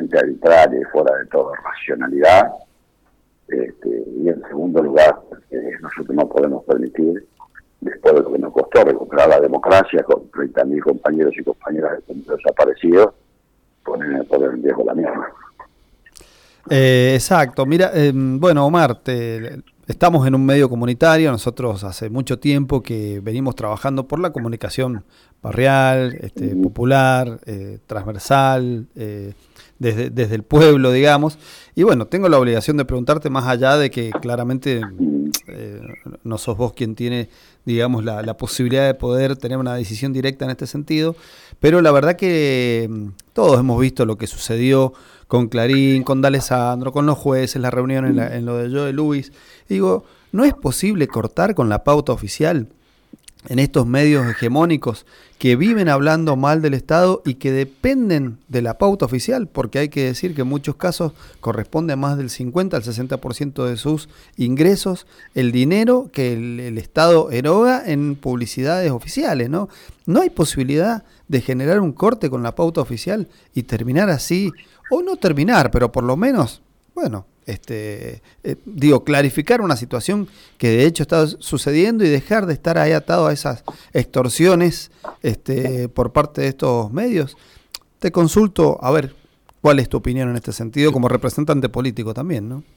absolutamente arbitraria y fuera de toda racionalidad. Y en segundo lugar, nosotros no podemos permitir, después de lo que nos costó recuperar la democracia con 30.000 compañeros y compañeras desaparecidos, poner en el poder en riesgo la misma. Exacto. Mira, bueno, Omar, estamos en un medio comunitario. Nosotros hace mucho tiempo que venimos trabajando por la comunicación barrial, popular, transversal, desde el pueblo, digamos. Y bueno, tengo la obligación de preguntarte, más allá de que claramente no sos vos quien tiene, digamos, la posibilidad de poder tener una decisión directa en este sentido, pero la verdad que todos hemos visto lo que sucedió con Clarín, con D'Alessandro, con los jueces, la reunión en lo de Joe Luis. Digo, ¿no es posible cortar con la pauta oficial en estos medios hegemónicos que viven hablando mal del Estado y que dependen de la pauta oficial? Porque hay que decir que en muchos casos corresponde a más del 50 al 60% de sus ingresos el dinero que el Estado eroga en publicidades oficiales, ¿no? ¿No hay posibilidad de generar un corte con la pauta oficial y terminar así, o no terminar, pero por lo menos, bueno, clarificar una situación que de hecho está sucediendo y dejar de estar ahí atado a esas extorsiones por parte de estos medios? Te consulto, a ver, ¿cuál es tu opinión en este sentido como representante político también, no?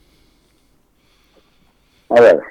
A ver,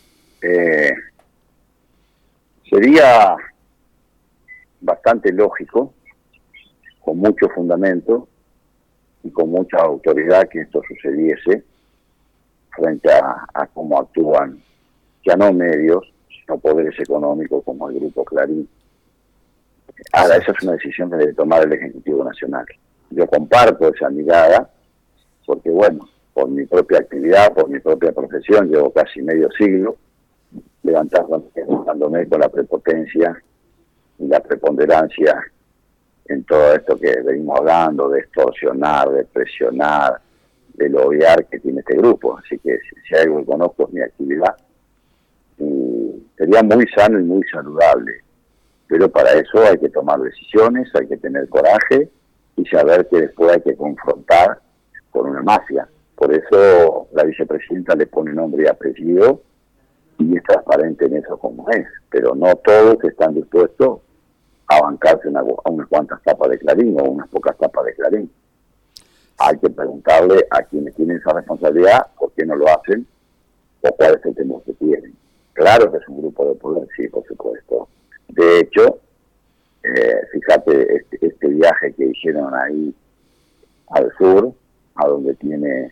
sería bastante lógico, con mucho fundamento y con mucha autoridad, que esto sucediese frente a cómo actúan ya no medios, sino poderes económicos como el Grupo Clarín. Ahora, esa es una decisión que debe tomar el Ejecutivo Nacional. Yo comparto esa mirada porque, bueno, por mi propia actividad, por mi propia profesión, llevo casi medio siglo levantándome con la prepotencia y la preponderancia en todo esto que venimos hablando, de extorsionar, de presionar, de lobear que tiene este grupo. Así que si hay algo que conozco es mi actividad. Y sería muy sano y muy saludable. Pero para eso hay que tomar decisiones, hay que tener coraje y saber que después hay que confrontar con una mafia. Por eso la vicepresidenta le pone nombre y apellido y es transparente en eso como es. Pero no todos están dispuestos a bancarse a unas cuantas tapas de Clarín o unas pocas tapas de Clarín. Hay que preguntarle a quienes tienen esa responsabilidad por qué no lo hacen o cuál es el temor que tienen. Claro que es un grupo de poder, sí, por supuesto. De hecho, fíjate este viaje que hicieron ahí al sur, a donde tiene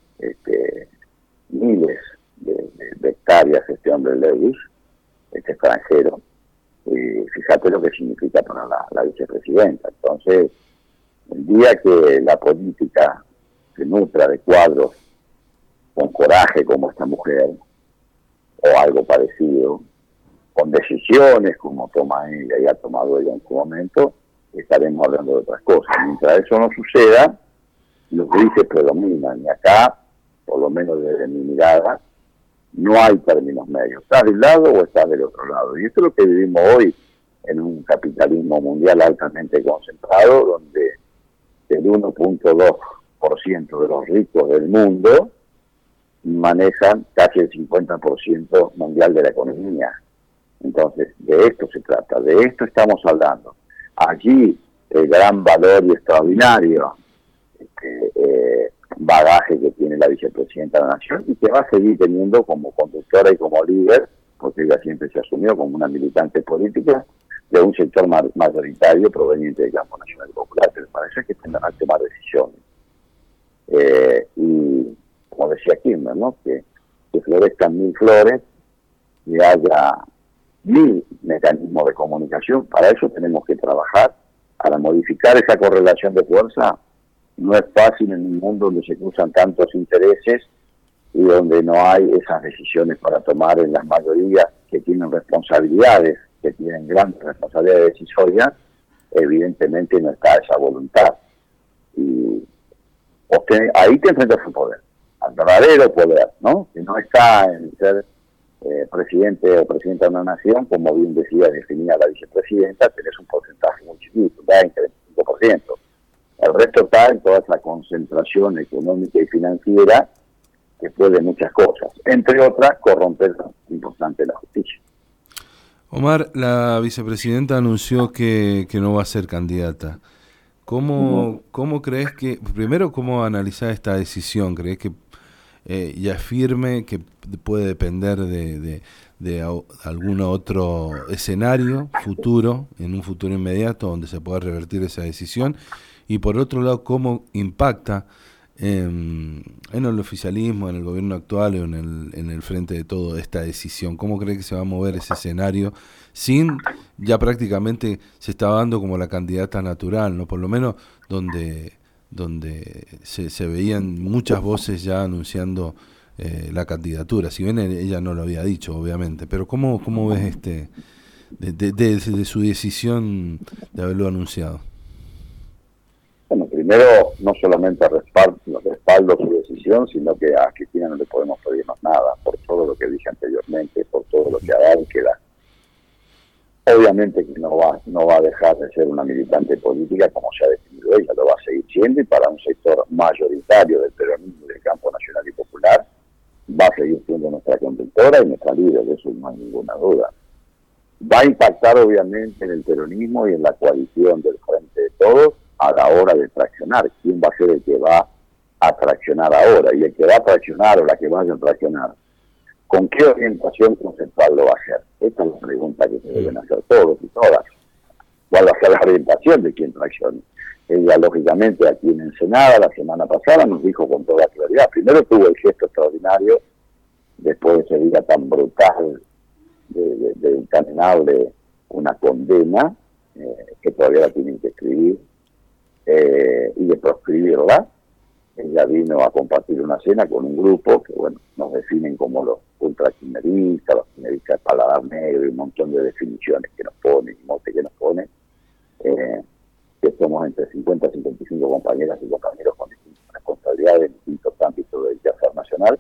miles de hectáreas este hombre Lewis, este extranjero. Y fíjate lo que significa para la vicepresidenta. Entonces, el día que la política se nutra de cuadros con coraje como esta mujer, o algo parecido, con decisiones como toma ella y ha tomado ella en su momento, estaremos hablando de otras cosas. Mientras eso no suceda, los grises predominan. Y acá, por lo menos desde mi mirada, no hay términos medios. ¿Estás de un lado o estás del otro lado? Y esto es lo que vivimos hoy en un capitalismo mundial altamente concentrado, donde el 1.2% de los ricos del mundo manejan casi el 50% mundial de la economía. Entonces, de esto se trata, de esto estamos hablando. Allí el gran valor y extraordinario bagaje que tiene la vicepresidenta de la Nación y que va a seguir teniendo como conductora y como líder, porque ella siempre se asumió como una militante política de un sector mayoritario proveniente del campo nacional y popular, pero para eso es que tendrán que tomar decisiones. Y como decía Kirchner, ¿no? que florezcan 1000 flores y haya 1000 mecanismos de comunicación. Para eso tenemos que trabajar, para modificar esa correlación de fuerza. No es fácil en un mundo donde se cruzan tantos intereses y donde no hay esas decisiones para tomar en las mayorías que tienen responsabilidades, que tienen grandes responsabilidades decisorias. Evidentemente no está esa voluntad. Y ahí te enfrentas al poder, al verdadero poder, ¿no? Que no está en ser presidente o presidenta de una nación, como bien decía, definía la vicepresidenta, tenés un porcentaje muy chiquito, 20, 25%. El resto está en toda esa concentración económica y financiera que puede muchas cosas, entre otras corromper importante la justicia. Omar, la vicepresidenta anunció que no va a ser candidata. ¿Cómo crees que, primero, cómo analizar esta decisión? ¿Crees que ya es firme, que puede depender de algún otro escenario futuro, en un futuro inmediato, donde se pueda revertir esa decisión? Y por otro lado, ¿cómo impacta en el oficialismo, en el gobierno actual o en el frente de todo esta decisión? ¿Cómo cree que se va a mover ese escenario sin, ya prácticamente se estaba dando como la candidata natural, ¿no? Por lo menos donde se veían muchas voces ya anunciando la candidatura, si bien ella no lo había dicho, obviamente, pero ¿cómo ves de su decisión de haberlo anunciado? Bueno, primero, no solamente respaldo su decisión, sino que a Cristina no le podemos pedir más nada, por todo lo que dije anteriormente, por todo lo que ha dado y que da. Obviamente que no va a dejar de ser una militante política como se ha definido ella, lo va a seguir siendo, y para un sector mayoritario del peronismo y del campo nacional y popular, va a seguir siendo nuestra conductora y nuestra líder, de eso no hay ninguna duda. Va a impactar obviamente en el peronismo y en la coalición del Frente de Todos, a la hora de traccionar. ¿Quién va a ser el que va a traccionar ahora? Y el que va a traccionar o la que vaya a traccionar, ¿con qué orientación conceptual lo va a hacer? Esta es la pregunta que se deben hacer todos y todas. ¿Cuál va a ser la orientación de quien traccione? Ella, lógicamente, aquí en Ensenada, la semana pasada, nos dijo con toda claridad. Primero tuvo el gesto extraordinario, después de ese día tan brutal de encadenarle una condena, que todavía la tienen que escribir, y de proscribirla. Ella vino a compartir una cena con un grupo que, bueno, nos definen como los ultraquimeristas, los quimeristas de paladar negro y un montón de definiciones que nos ponen y motes que nos ponen, que somos entre 50 y 55 compañeras y compañeros con distintas responsabilidades en distintos ámbitos del quehacer nacional,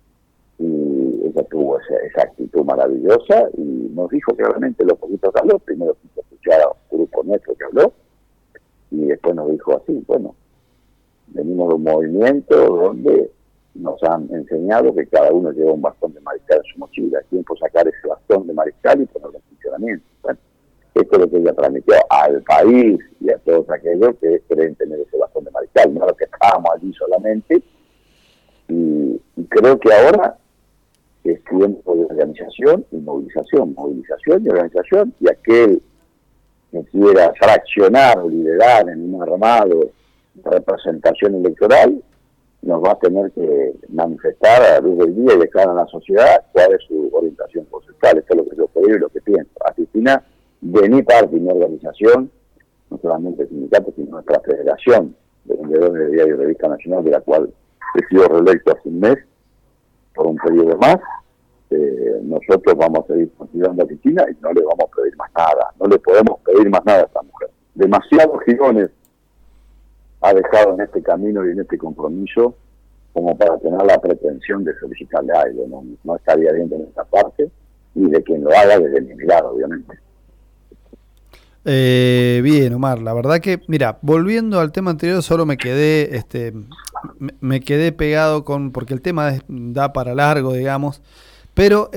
y ella tuvo esa actitud maravillosa y nos dijo claramente lo poquito que habló. Primero quiso escuchar a un grupo nuestro que habló, y después nos dijo así: bueno, venimos de un movimiento donde nos han enseñado que cada uno lleva un bastón de mariscal en su mochila. Es tiempo de sacar ese bastón de mariscal y ponerlo en funcionamiento. Bueno, esto es lo que ella transmitió al país y a todos aquellos que creen tener ese bastón de mariscal, no los que estábamos allí solamente. Y creo que ahora es tiempo de organización y movilización y organización, y aquel que quiera fraccionar o liderar en un armado de representación electoral nos va a tener que manifestar a la luz del día y de cara a la sociedad cuál es su orientación conceptual. Esto es lo que yo creo y lo que pienso. A Cristina, de mi parte y mi organización, no solamente el sindicato, sino nuestra federación de vendedores de Diario y Revista Nacional, de la cual he sido reelecto hace un mes por un periodo más, nosotros vamos a seguir considerando a Cristina y no le vamos a pedir más nada, no le podemos pedir más nada a esta mujer. Demasiados girones ha dejado en este camino y en este compromiso como para tener la pretensión de solicitarle algo. No estaría bien en esta parte, y de quien lo haga desde mi mirada, obviamente. Bien, Omar, la verdad que, mira, volviendo al tema anterior, solo me quedé pegado porque el tema da para largo, digamos, pero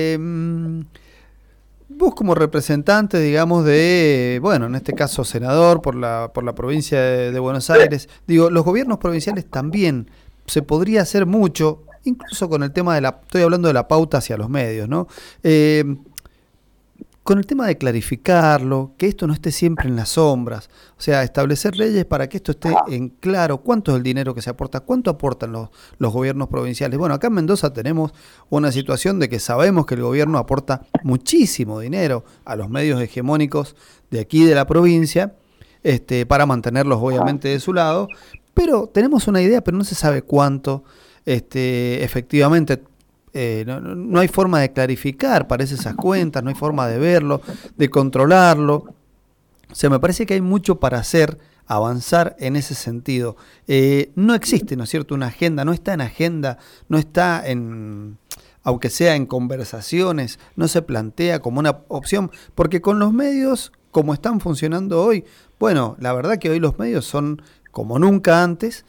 vos como representante, digamos, de, bueno, en este caso senador por la provincia de Buenos Aires, digo, los gobiernos provinciales también se podría hacer mucho, incluso con el tema estoy hablando de la pauta hacia los medios, ¿no? Con el tema de clarificarlo, que esto no esté siempre en las sombras, o sea, establecer leyes para que esto esté en claro, cuánto es el dinero que se aporta, cuánto aportan los gobiernos provinciales. Bueno, acá en Mendoza tenemos una situación de que sabemos que el gobierno aporta muchísimo dinero a los medios hegemónicos de aquí de la provincia, para mantenerlos obviamente de su lado, pero tenemos una idea, pero no se sabe cuánto efectivamente. No hay forma de clarificar, parece, esas cuentas, no hay forma de verlo, de controlarlo. O sea, me parece que hay mucho para hacer, avanzar en ese sentido. No existe, ¿no es cierto?, una agenda, no está en agenda, no está aunque sea en conversaciones, no se plantea como una opción, porque con los medios, como están funcionando hoy, bueno, la verdad que hoy los medios son como nunca antes,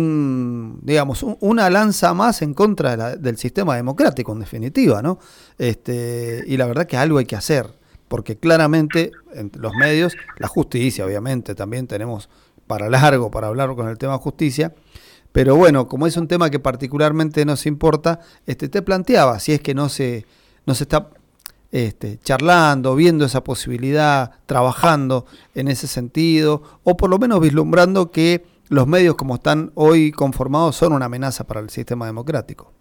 una lanza más en contra del sistema democrático, en definitiva, ¿no? Y la verdad que algo hay que hacer, porque claramente en los medios, la justicia, obviamente, también tenemos para largo para hablar con el tema justicia, pero bueno, como es un tema que particularmente nos importa, te planteaba, si es que no se está charlando, viendo esa posibilidad, trabajando en ese sentido, o por lo menos vislumbrando que los medios como están hoy conformados son una amenaza para el sistema democrático.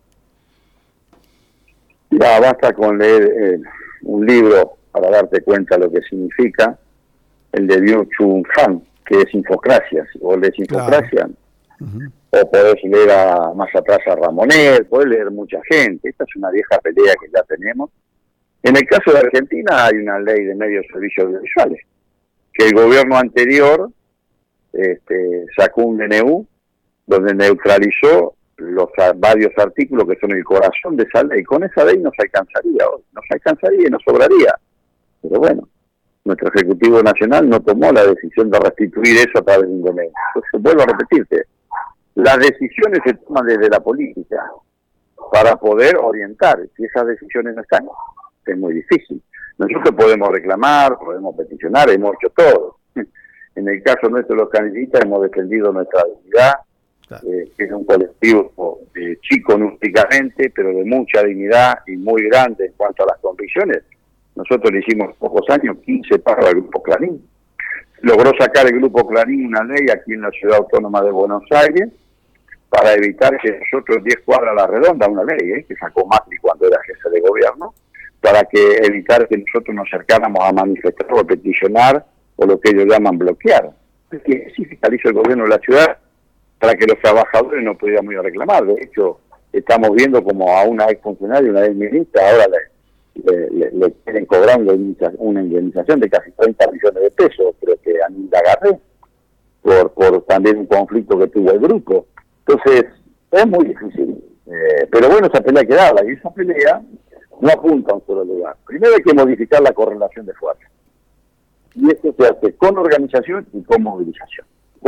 Ya basta con leer un libro para darte cuenta lo que significa, el de Byung-Chul Han, que es Infocracia. Si vos lees Infocracia, o podés leer más atrás a Ramonet, podés leer mucha gente. Esta es una vieja pelea que ya tenemos. En el caso de Argentina hay una ley de medios y servicios audiovisuales, que el gobierno anterior sacó un DNU donde neutralizó varios artículos que son el corazón de esa ley. Con esa ley nos alcanzaría hoy, y nos sobraría. Pero bueno, nuestro Ejecutivo Nacional no tomó la decisión de restituir eso a través de un DNU. Entonces, vuelvo a repetirte, las decisiones se toman desde la política para poder orientar. Si esas decisiones no están, es muy difícil. Nosotros podemos reclamar, podemos peticionar, hemos hecho todo. En el caso nuestro, los candidatos, hemos defendido nuestra dignidad, que es un colectivo chico númbricamente, pero de mucha dignidad y muy grande en cuanto a las convicciones. Nosotros le hicimos pocos años 15 paros al Grupo Clarín. Logró sacar el Grupo Clarín una ley aquí en la Ciudad Autónoma de Buenos Aires para evitar que nosotros 10 cuadras a la redonda, una ley que sacó Macri cuando era jefe de gobierno, para que evitar que nosotros nos acercáramos a manifestar o peticionar o lo que ellos llaman bloquear. Que sí fiscaliza el gobierno de la ciudad para que los trabajadores no pudiéramos ir a reclamar. De hecho, estamos viendo como a una exfuncionaria, una exministra, ahora le quieren cobrar una indemnización de casi 30 millones de pesos, creo que a Nilda Garré, por también un conflicto que tuvo el grupo. Entonces, es muy difícil. Pero bueno, esa pelea quedaba, y esa pelea no apunta a un solo lugar. Primero hay que modificar la correlación de fuerza. Y esto se hace con organización y con movilización.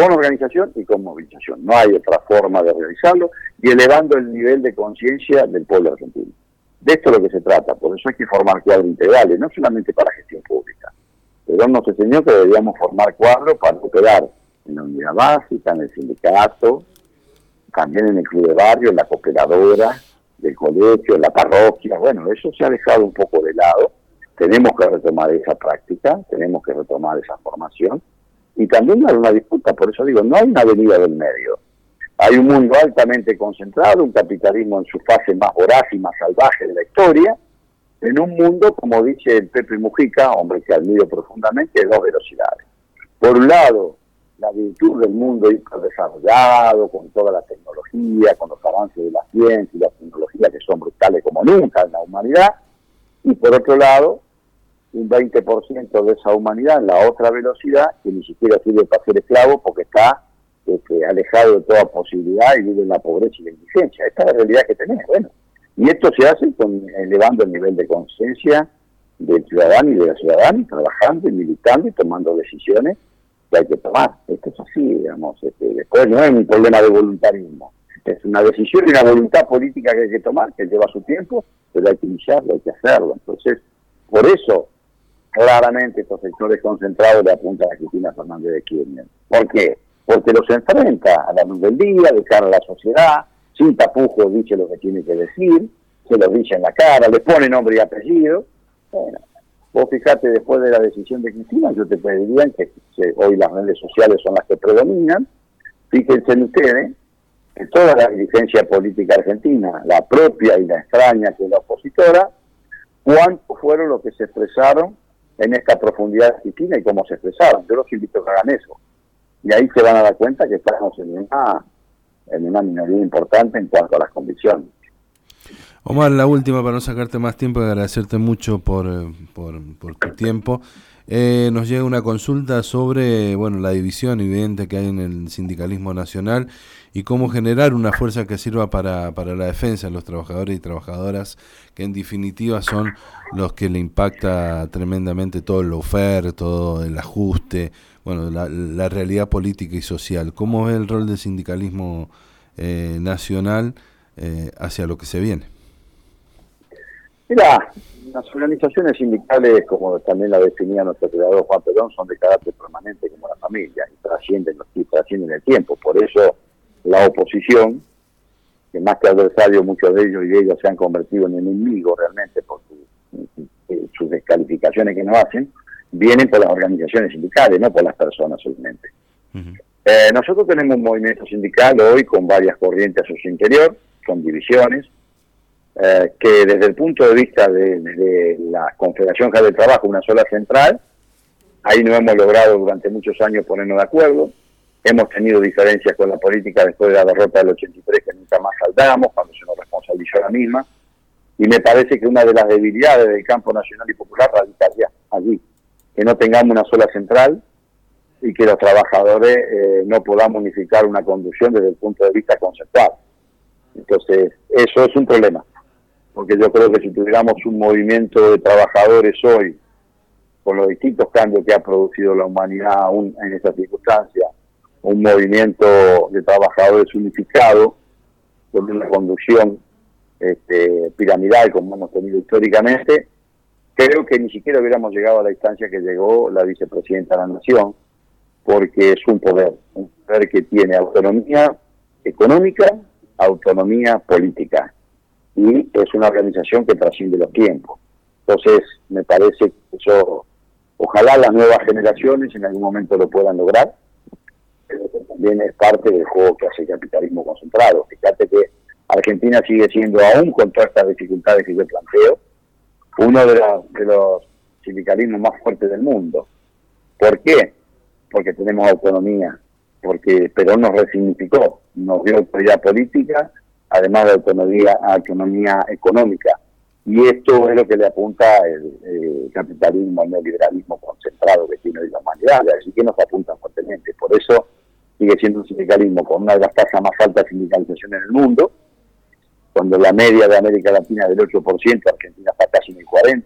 No hay otra forma de realizarlo, y elevando el nivel de conciencia del pueblo argentino. De esto es lo que se trata. Por eso hay que formar cuadros integrales, no solamente para gestión pública. Pero nos enseñó que deberíamos formar cuadros para operar en la unidad básica, en el sindicato, también en el club de barrio, en la cooperadora del colegio, en la parroquia. Bueno, eso se ha dejado un poco de lado. Tenemos que retomar esa práctica, tenemos que retomar esa formación, y también hay una disputa. Por eso digo, no hay una avenida del medio. Hay un mundo altamente concentrado, un capitalismo en su fase más voraz y más salvaje de la historia, en un mundo, como dice el Pepe Mujica, hombre que admiro profundamente, de dos velocidades. Por un lado, la virtud del mundo hiperdesarrollado, con toda la tecnología, con los avances de la ciencia y la tecnología que son brutales como nunca en la humanidad, y por otro lado, un 20% de esa humanidad en la otra velocidad, que ni siquiera sirve para ser esclavo porque está alejado de toda posibilidad y vive en la pobreza y la indigencia. Esta es la realidad que tenemos. Bueno, y esto se hace elevando el nivel de conciencia del ciudadano y de la ciudadana, trabajando y militando y tomando decisiones que hay que tomar. Esto es así, digamos. Después no es un problema de voluntarismo. Es una decisión y una voluntad política que hay que tomar, que lleva su tiempo, pero hay que iniciarlo, hay que hacerlo. Entonces, por eso, claramente estos sectores concentrados le apuntan a Cristina Fernández de Kirchner. ¿Por qué? Porque los enfrenta a la luz del día, de cara a la sociedad, sin tapujos dice lo que tiene que decir, se lo dice en la cara, le pone nombre y apellido. Bueno, vos fijate, después de la decisión de Cristina, yo te pediría que hoy las redes sociales son las que predominan. Fíjense en ustedes que toda la dirigencia política argentina, la propia y la extraña que es la opositora, cuántos fueron los que se expresaron en esta profundidad de Cristina y cómo se expresaron. Yo los invito a que hagan eso. Y ahí se van a dar cuenta que estamos en una minoría importante en cuanto a las convicciones. Omar, la última para no sacarte más tiempo y agradecerte mucho por tu tiempo. Nos llega una consulta sobre la división evidente que hay en el sindicalismo nacional y cómo generar una fuerza que sirva para la defensa de los trabajadores y trabajadoras, que en definitiva son los que le impacta tremendamente todo el lawfare, todo el ajuste, bueno, la realidad política y social. ¿Cómo es el rol del sindicalismo nacional hacia lo que se viene? Mira, las organizaciones sindicales, como también la definía nuestro creador Juan Perón, son de carácter permanente como la familia y trascienden el tiempo. Por eso la oposición, que más que adversarios, muchos de ellos y de ellas se han convertido en enemigos realmente por sus descalificaciones que nos hacen, vienen por las organizaciones sindicales, no por las personas solamente. Nosotros tenemos un movimiento sindical hoy con varias corrientes a su interior, con divisiones, que desde el punto de vista de la Confederación General del Trabajo, una sola central, ahí no hemos logrado durante muchos años ponernos de acuerdo. Hemos tenido diferencias con la política después de la derrota del 83 que nunca más saldamos, cuando se nos responsabilizó la misma, y me parece que una de las debilidades del campo nacional y popular radicaría allí, que no tengamos una sola central y que los trabajadores no podamos unificar una conducción desde el punto de vista conceptual. Entonces, eso es un problema, porque yo creo que si tuviéramos un movimiento de trabajadores hoy, con los distintos cambios que ha producido la humanidad aún en estas circunstancias, un movimiento de trabajadores unificado, con una conducción piramidal como hemos tenido históricamente, creo que ni siquiera hubiéramos llegado a la instancia que llegó la vicepresidenta de la Nación, porque es un poder que tiene autonomía económica, autonomía política, y es una organización que trasciende los tiempos. Entonces, me parece que eso, ojalá las nuevas generaciones en algún momento lo puedan lograr, pero también es parte del juego que hace el capitalismo concentrado. Fíjate que Argentina sigue siendo, aún con todas estas dificultades que yo planteo, uno de los sindicalismos más fuertes del mundo. ¿Por qué? Porque tenemos autonomía, porque Perón nos resignificó, nos dio autoridad política, además de autonomía económica. Y esto es lo que le apunta el capitalismo, el neoliberalismo concentrado que tiene hoy la humanidad, así que nos apunta fuertemente. Por eso sigue siendo un sindicalismo con una de las tasas más altas de sindicalización en el mundo, cuando la media de América Latina es del 8%, Argentina está casi en el 40%,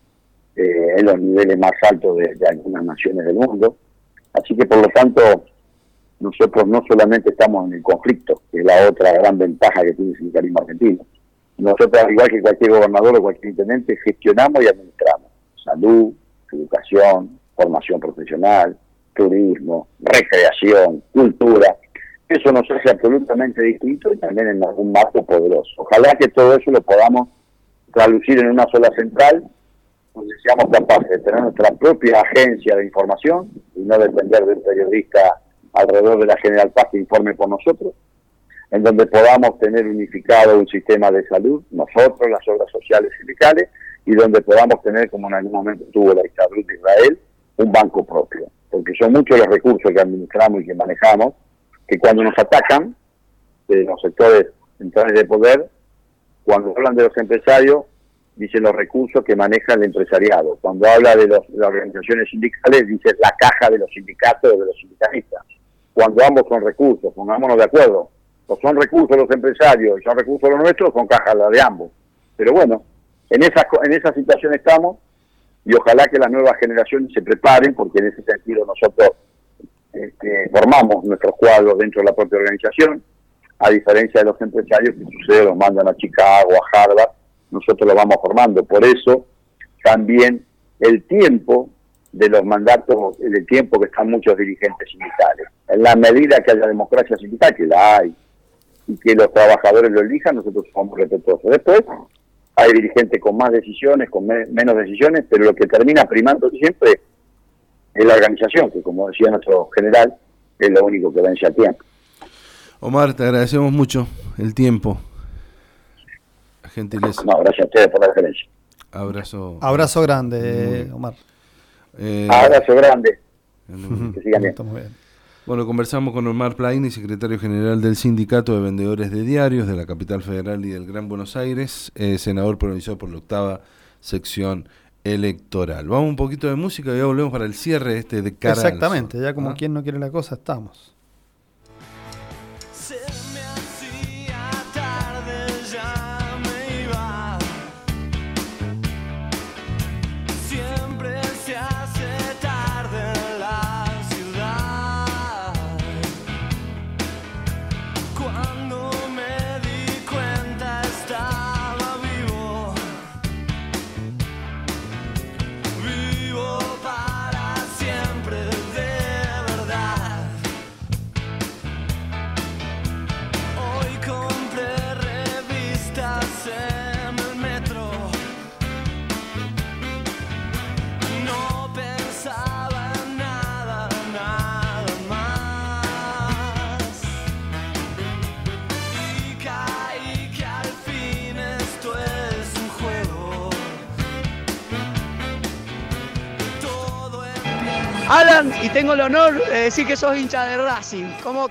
en los niveles más altos de algunas naciones del mundo. Así que, por lo tanto, nosotros no solamente estamos en el conflicto, que es la otra gran ventaja que tiene el sindicalismo argentino. Nosotros, al igual que cualquier gobernador o cualquier intendente, gestionamos y administramos salud, educación, formación profesional, turismo, recreación, cultura. Eso nos hace absolutamente distinto y también en algún marco poderoso. Ojalá que todo eso lo podamos traducir en una sola central, donde seamos capaces de tener nuestra propia agencia de información y no depender de un periodista alrededor de la General Paz que informe por nosotros, en donde podamos tener unificado un sistema de salud, nosotros, las obras sociales sindicales, y donde podamos tener, como en algún momento tuvo la dictadura de Israel, un banco propio. Porque son muchos los recursos que administramos y que manejamos, que cuando nos atacan, de los sectores centrales de poder, cuando hablan de los empresarios, dicen los recursos que maneja el empresariado. Cuando habla de las organizaciones sindicales, dice la caja de los sindicatos o de los sindicalistas. Cuando ambos son recursos, pongámonos de acuerdo. O son recursos los empresarios y son recursos los nuestros, son cajas la de ambos. Pero bueno, en esa situación estamos, y ojalá que las nuevas generaciones se preparen, porque en ese sentido nosotros formamos nuestros cuadros dentro de la propia organización, a diferencia de los empresarios que sucede, los mandan a Chicago, a Harvard, nosotros lo vamos formando. Por eso también el tiempo de los mandatos, el tiempo que están muchos dirigentes sindicales. En la medida que haya democracia sindical, que la hay, y que los trabajadores lo elijan, nosotros somos respetuosos. Después hay dirigentes con más decisiones, con menos decisiones, pero lo que termina primando siempre es la organización, que como decía nuestro general, es lo único que vence a tiempo. Omar, te agradecemos mucho el tiempo. Gentileza. No, gracias a ustedes por la referencia. Abrazo grande, Omar. Abrazo grande. Que sigan bien. Estamos bien. Bueno, conversamos con Omar Plaini, secretario general del Sindicato de Vendedores de Diarios de la Capital Federal y del Gran Buenos Aires, senador provincial por la 8ª sección electoral. Vamos un poquito de música y ya volvemos para el cierre de Cara. Exactamente, ya como quien no quiere la cosa, estamos. Siempre se hace tarde en la ciudad. Alan, y tengo el honor de decir que sos hincha de Racing. ¿Cómo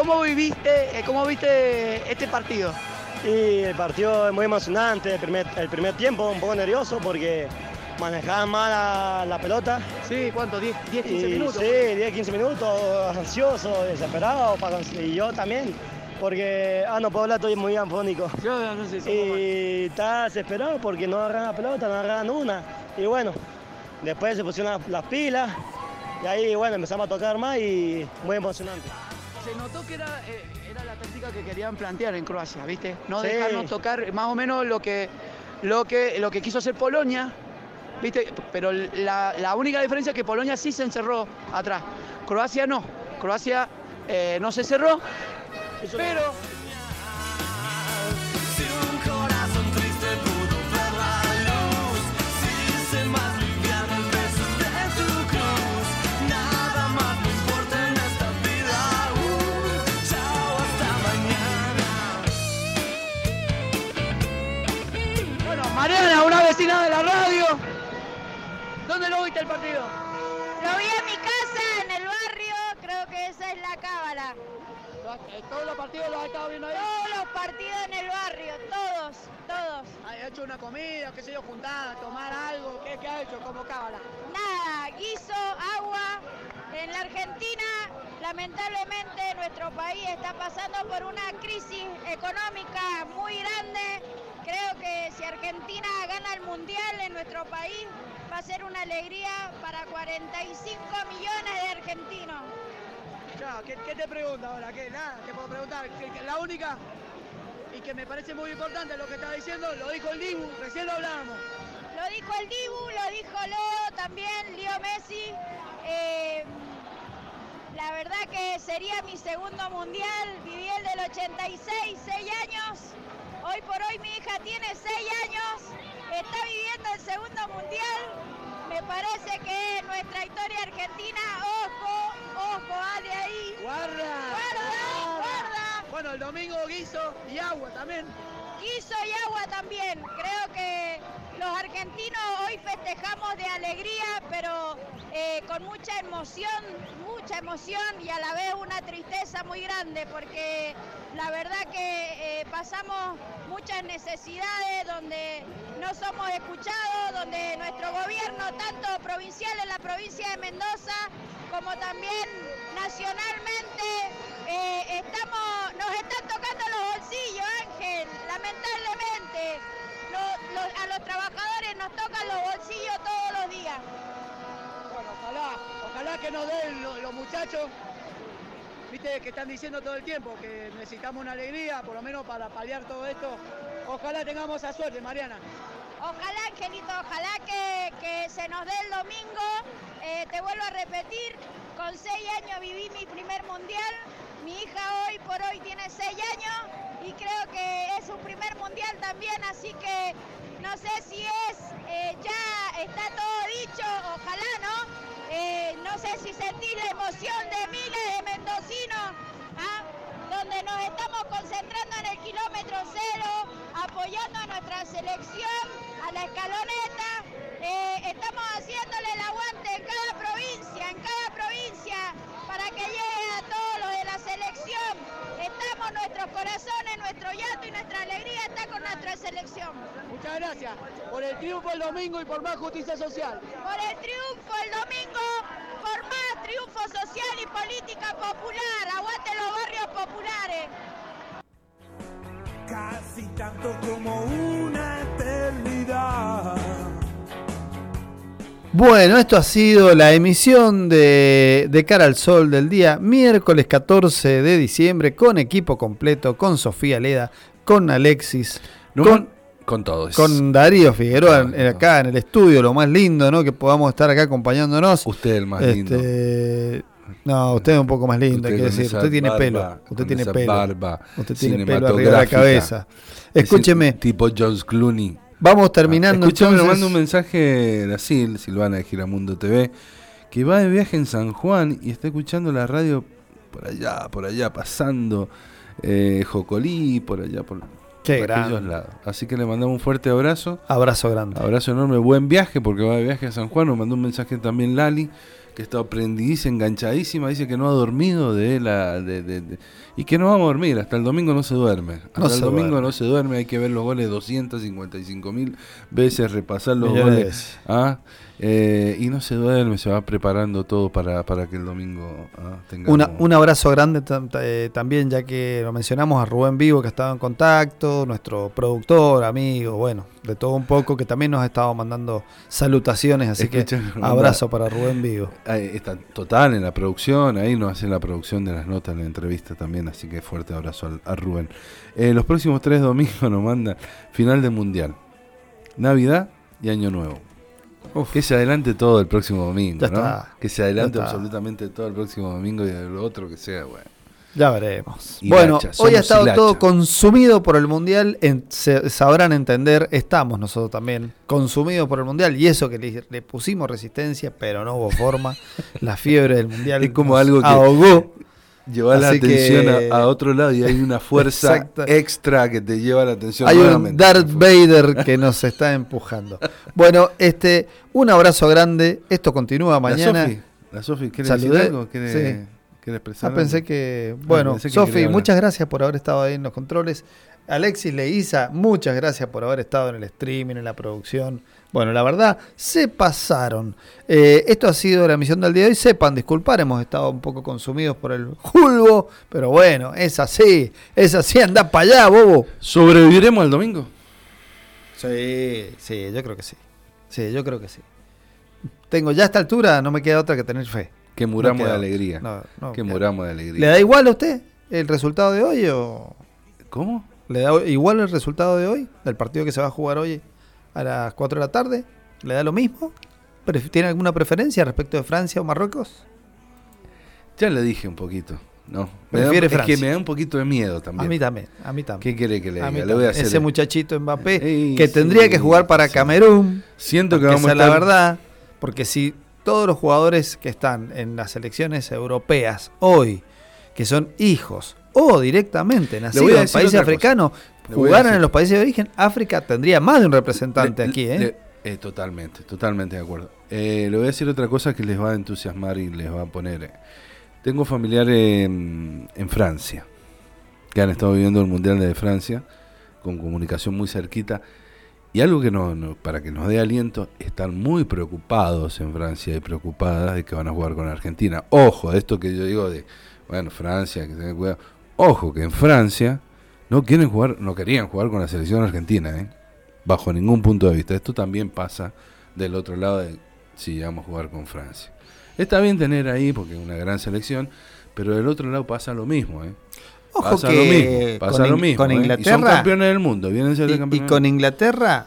viste este partido? Y el partido es muy emocionante, el primer tiempo un poco nervioso porque manejaban mal la pelota. Sí, ¿cuánto? ¿10, 15 minutos? Sí, 10, 15 minutos, ansioso, desesperado, y yo también, porque, no puedo hablar, estoy muy afónico. Yo no sé si y estaba desesperado porque no agarraban la pelota, no agarraban una, y bueno, después se pusieron las pilas, y ahí, bueno, empezamos a tocar más y muy emocionante. Se notó que era la táctica que querían plantear en Croacia, ¿viste? No Sí. dejarnos tocar más o menos lo que quiso hacer Polonia, ¿viste? Pero la única diferencia es que Polonia sí se encerró atrás. Croacia no. Croacia no se cerró, pero... Mariana, una vecina de la radio. ¿Dónde lo viste el partido? Lo vi en mi casa, en el barrio, creo que esa es la cábala. ¿Todos los partidos los has estado viendo ahí? Todos los partidos en el barrio, todos. ¿Has hecho una comida, qué sé yo, juntada, tomar algo? ¿Qué ha hecho como cábala? Nada, guiso, agua. En la Argentina, lamentablemente, nuestro país está pasando por una crisis económica muy grande. Creo que si Argentina gana el Mundial en nuestro país, va a ser una alegría para 45 millones de argentinos. Ya, ¿qué te pregunto ahora? Nada, te puedo preguntar. La única, y que me parece muy importante lo que estás diciendo, lo dijo el Dibu, recién lo hablábamos. Lo dijo el Dibu, lo dijo Leo también, Leo Messi. La verdad que sería mi segundo mundial, viví el del 86, 6 años. Hoy por hoy mi hija tiene 6 años, está viviendo el segundo mundial. Me parece que nuestra historia argentina, ojo, Ale ahí. Guarda. Bueno, el domingo guiso y agua también. Guiso y agua también. Creo que los argentinos hoy festejamos de alegría, pero con mucha emoción y a la vez una tristeza muy grande, porque la verdad que pasamos muchas necesidades donde no somos escuchados, donde nuestro gobierno, tanto provincial en la provincia de Mendoza, como también nacionalmente, nos están tocando los bolsillos, Ángel, lamentablemente. A los trabajadores nos tocan los bolsillos todos los días. Bueno, ojalá que nos den los muchachos, viste, que están diciendo todo el tiempo que necesitamos una alegría, por lo menos para paliar todo esto. Ojalá tengamos esa suerte, Mariana. Ojalá, Angelito, ojalá que se nos dé el domingo. Te vuelvo a repetir, con 6 años viví mi primer mundial. Mi hija hoy por hoy tiene 6 años y creo que es su primer mundial también, así que no sé si ya está todo dicho, ojalá, ¿no? No sé si sentís la emoción de miles de mendocinos, donde nos estamos concentrando en el kilómetro 0, apoyando a nuestra selección, a la escaloneta. Estamos haciéndole el aguante en cada provincia, para que llegue a todos los de la selección. Estamos, nuestros corazones, nuestro llanto y nuestra alegría está con nuestra selección. Muchas gracias por el triunfo el domingo y por más justicia social. Por el triunfo el domingo, por más triunfo social y política popular. Aguante los barrios populares. Casi tanto como una eternidad. Bueno, esto ha sido la emisión de Cara al Sol del día miércoles 14 de diciembre con equipo completo, con Sofía Leda, con Alexis, con todos. Con Darío Figueroa acá en el estudio, lo más lindo, ¿no? Que podamos estar acá acompañándonos. Usted el más lindo. No, usted es un poco más lindo, hay que decir. Usted tiene pelo. Usted tiene pelo. Usted tiene pelo arriba de la cabeza. Escúcheme. Tipo George Clooney. Vamos terminando. Escúchame, me manda un mensaje de Silvana de Giramundo TV, que va de viaje en San Juan y está escuchando la radio por allá, pasando Jocolí, por aquellos lados. Así que le mandamos un fuerte abrazo. Abrazo grande. Abrazo enorme, buen viaje, porque va de viaje a San Juan. Nos mandó un mensaje también Lali, que está prendidísima, enganchadísima, dice que no ha dormido y que no vamos a dormir, hasta el domingo no se duerme. Hasta el domingo no se duerme, hay que ver los goles 255.000 veces, repasar los goles. Y no se duerme, se va preparando todo para que el domingo tengamos... Un abrazo grande también, ya que lo mencionamos, a Rubén Vivo, que ha estado en contacto, nuestro productor, amigo, bueno, de todo un poco, que también nos ha estado mandando salutaciones, así que abrazo para Rubén Vivo. Está total en la producción, ahí nos hace la producción de las notas, la entrevista también, así que fuerte abrazo a Rubén. Los próximos 3 domingos nos manda final del Mundial, Navidad y Año Nuevo. Que se adelante todo el próximo domingo, ¿no? Que se adelante absolutamente todo el próximo domingo y lo otro que sea, bueno. Ya veremos. Bueno, hoy ha estado todo consumido por el Mundial, sabrán entender, estamos nosotros también consumidos por el Mundial, y eso que le pusimos resistencia, pero no hubo forma. La fiebre del Mundial es como algo que ahogó. Llevar la atención a otro lado, y hay una fuerza extra que te lleva la atención. Hay un Darth Vader que nos está empujando. Bueno, un abrazo grande. Esto continúa mañana. La Sofi, ¿quieres decir algo? ¿Quieres expresar? Pensé que... Bueno, Sofi, muchas gracias por haber estado ahí en los controles. Alexis Leiza, muchas gracias por haber estado en el streaming, en la producción. Bueno, la verdad, se pasaron. Esto ha sido la emisión del día de hoy. Sepan disculpar, hemos estado un poco consumidos por el julgo, pero bueno, es así, anda para allá, bobo. ¿Sobreviviremos al domingo? Sí, yo creo que sí. Sí, yo creo que sí. Tengo ya a esta altura, no me queda otra que tener fe. Que muramos de alegría. Muramos de alegría. ¿Le da igual a usted el resultado de hoy o...? ¿Cómo? ¿Le da igual el resultado de hoy? ¿Del partido que se va a jugar hoy a las 4 de la tarde? ¿Le da lo mismo? ¿Tiene alguna preferencia respecto de Francia o Marruecos? Ya le dije un poquito, ¿no? Prefiere Francia. Es que me da un poquito de miedo también. A mí también. ¿Qué quiere que le diga? Le voy a hacer ese muchachito Mbappé que tendría que jugar para Camerún. Siento que vamos a estar... la verdad, porque si todos los jugadores que están en las selecciones europeas hoy, que son hijos o directamente nacidos en países africanos, jugaran en los países de origen, África tendría más de un representante aquí, Totalmente de acuerdo. Le voy a decir otra cosa que les va a entusiasmar y les va a poner. Tengo familiares en Francia, que han estado viviendo el Mundial de Francia, con comunicación muy cerquita, y algo que para que nos dé aliento, están muy preocupados en Francia y preocupadas de que van a jugar con Argentina. Ojo, esto que yo digo de, Francia, que tengan cuidado. Ojo, que en Francia no querían jugar con la selección argentina, bajo ningún punto de vista. Esto también pasa del otro lado de si llegamos a jugar con Francia. Está bien tener ahí, porque es una gran selección, pero del otro lado pasa lo mismo, Ojo pasa que lo mismo, con Inglaterra, y son campeones del mundo, vienen a ser campeones. Y con Inglaterra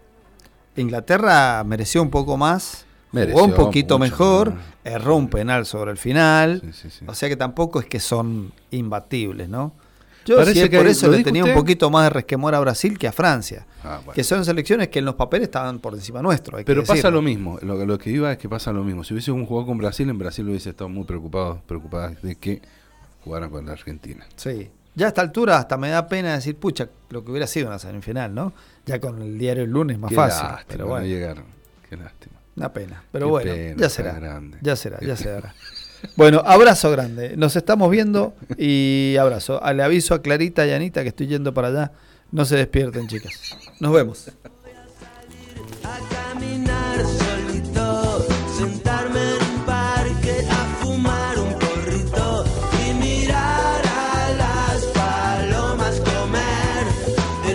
mereció un poco más, jugó un poquito mejor, erró un penal sobre el final, o sea que tampoco es que son imbatibles, ¿no? Yo por eso le tenía un poquito más de resquemor a Brasil que a Francia, que son selecciones que en los papeles estaban por encima nuestro. Pero pasa lo mismo, lo que iba es que pasa lo mismo. Si hubiese un jugador con Brasil, en Brasil hubiese estado muy preocupadas de que jugaran con la Argentina. Sí, ya a esta altura hasta me da pena decir, pucha, lo que hubiera sido una semifinal, ¿no? Ya con el diario el lunes más fácil. Lástima, pero bueno, no llegaron, qué lástima. Una pena, pero ya será. Bueno, abrazo grande, nos estamos viendo y abrazo. Le aviso a Clarita y Anita que estoy yendo para allá, no se despierten, chicas. Nos vemos.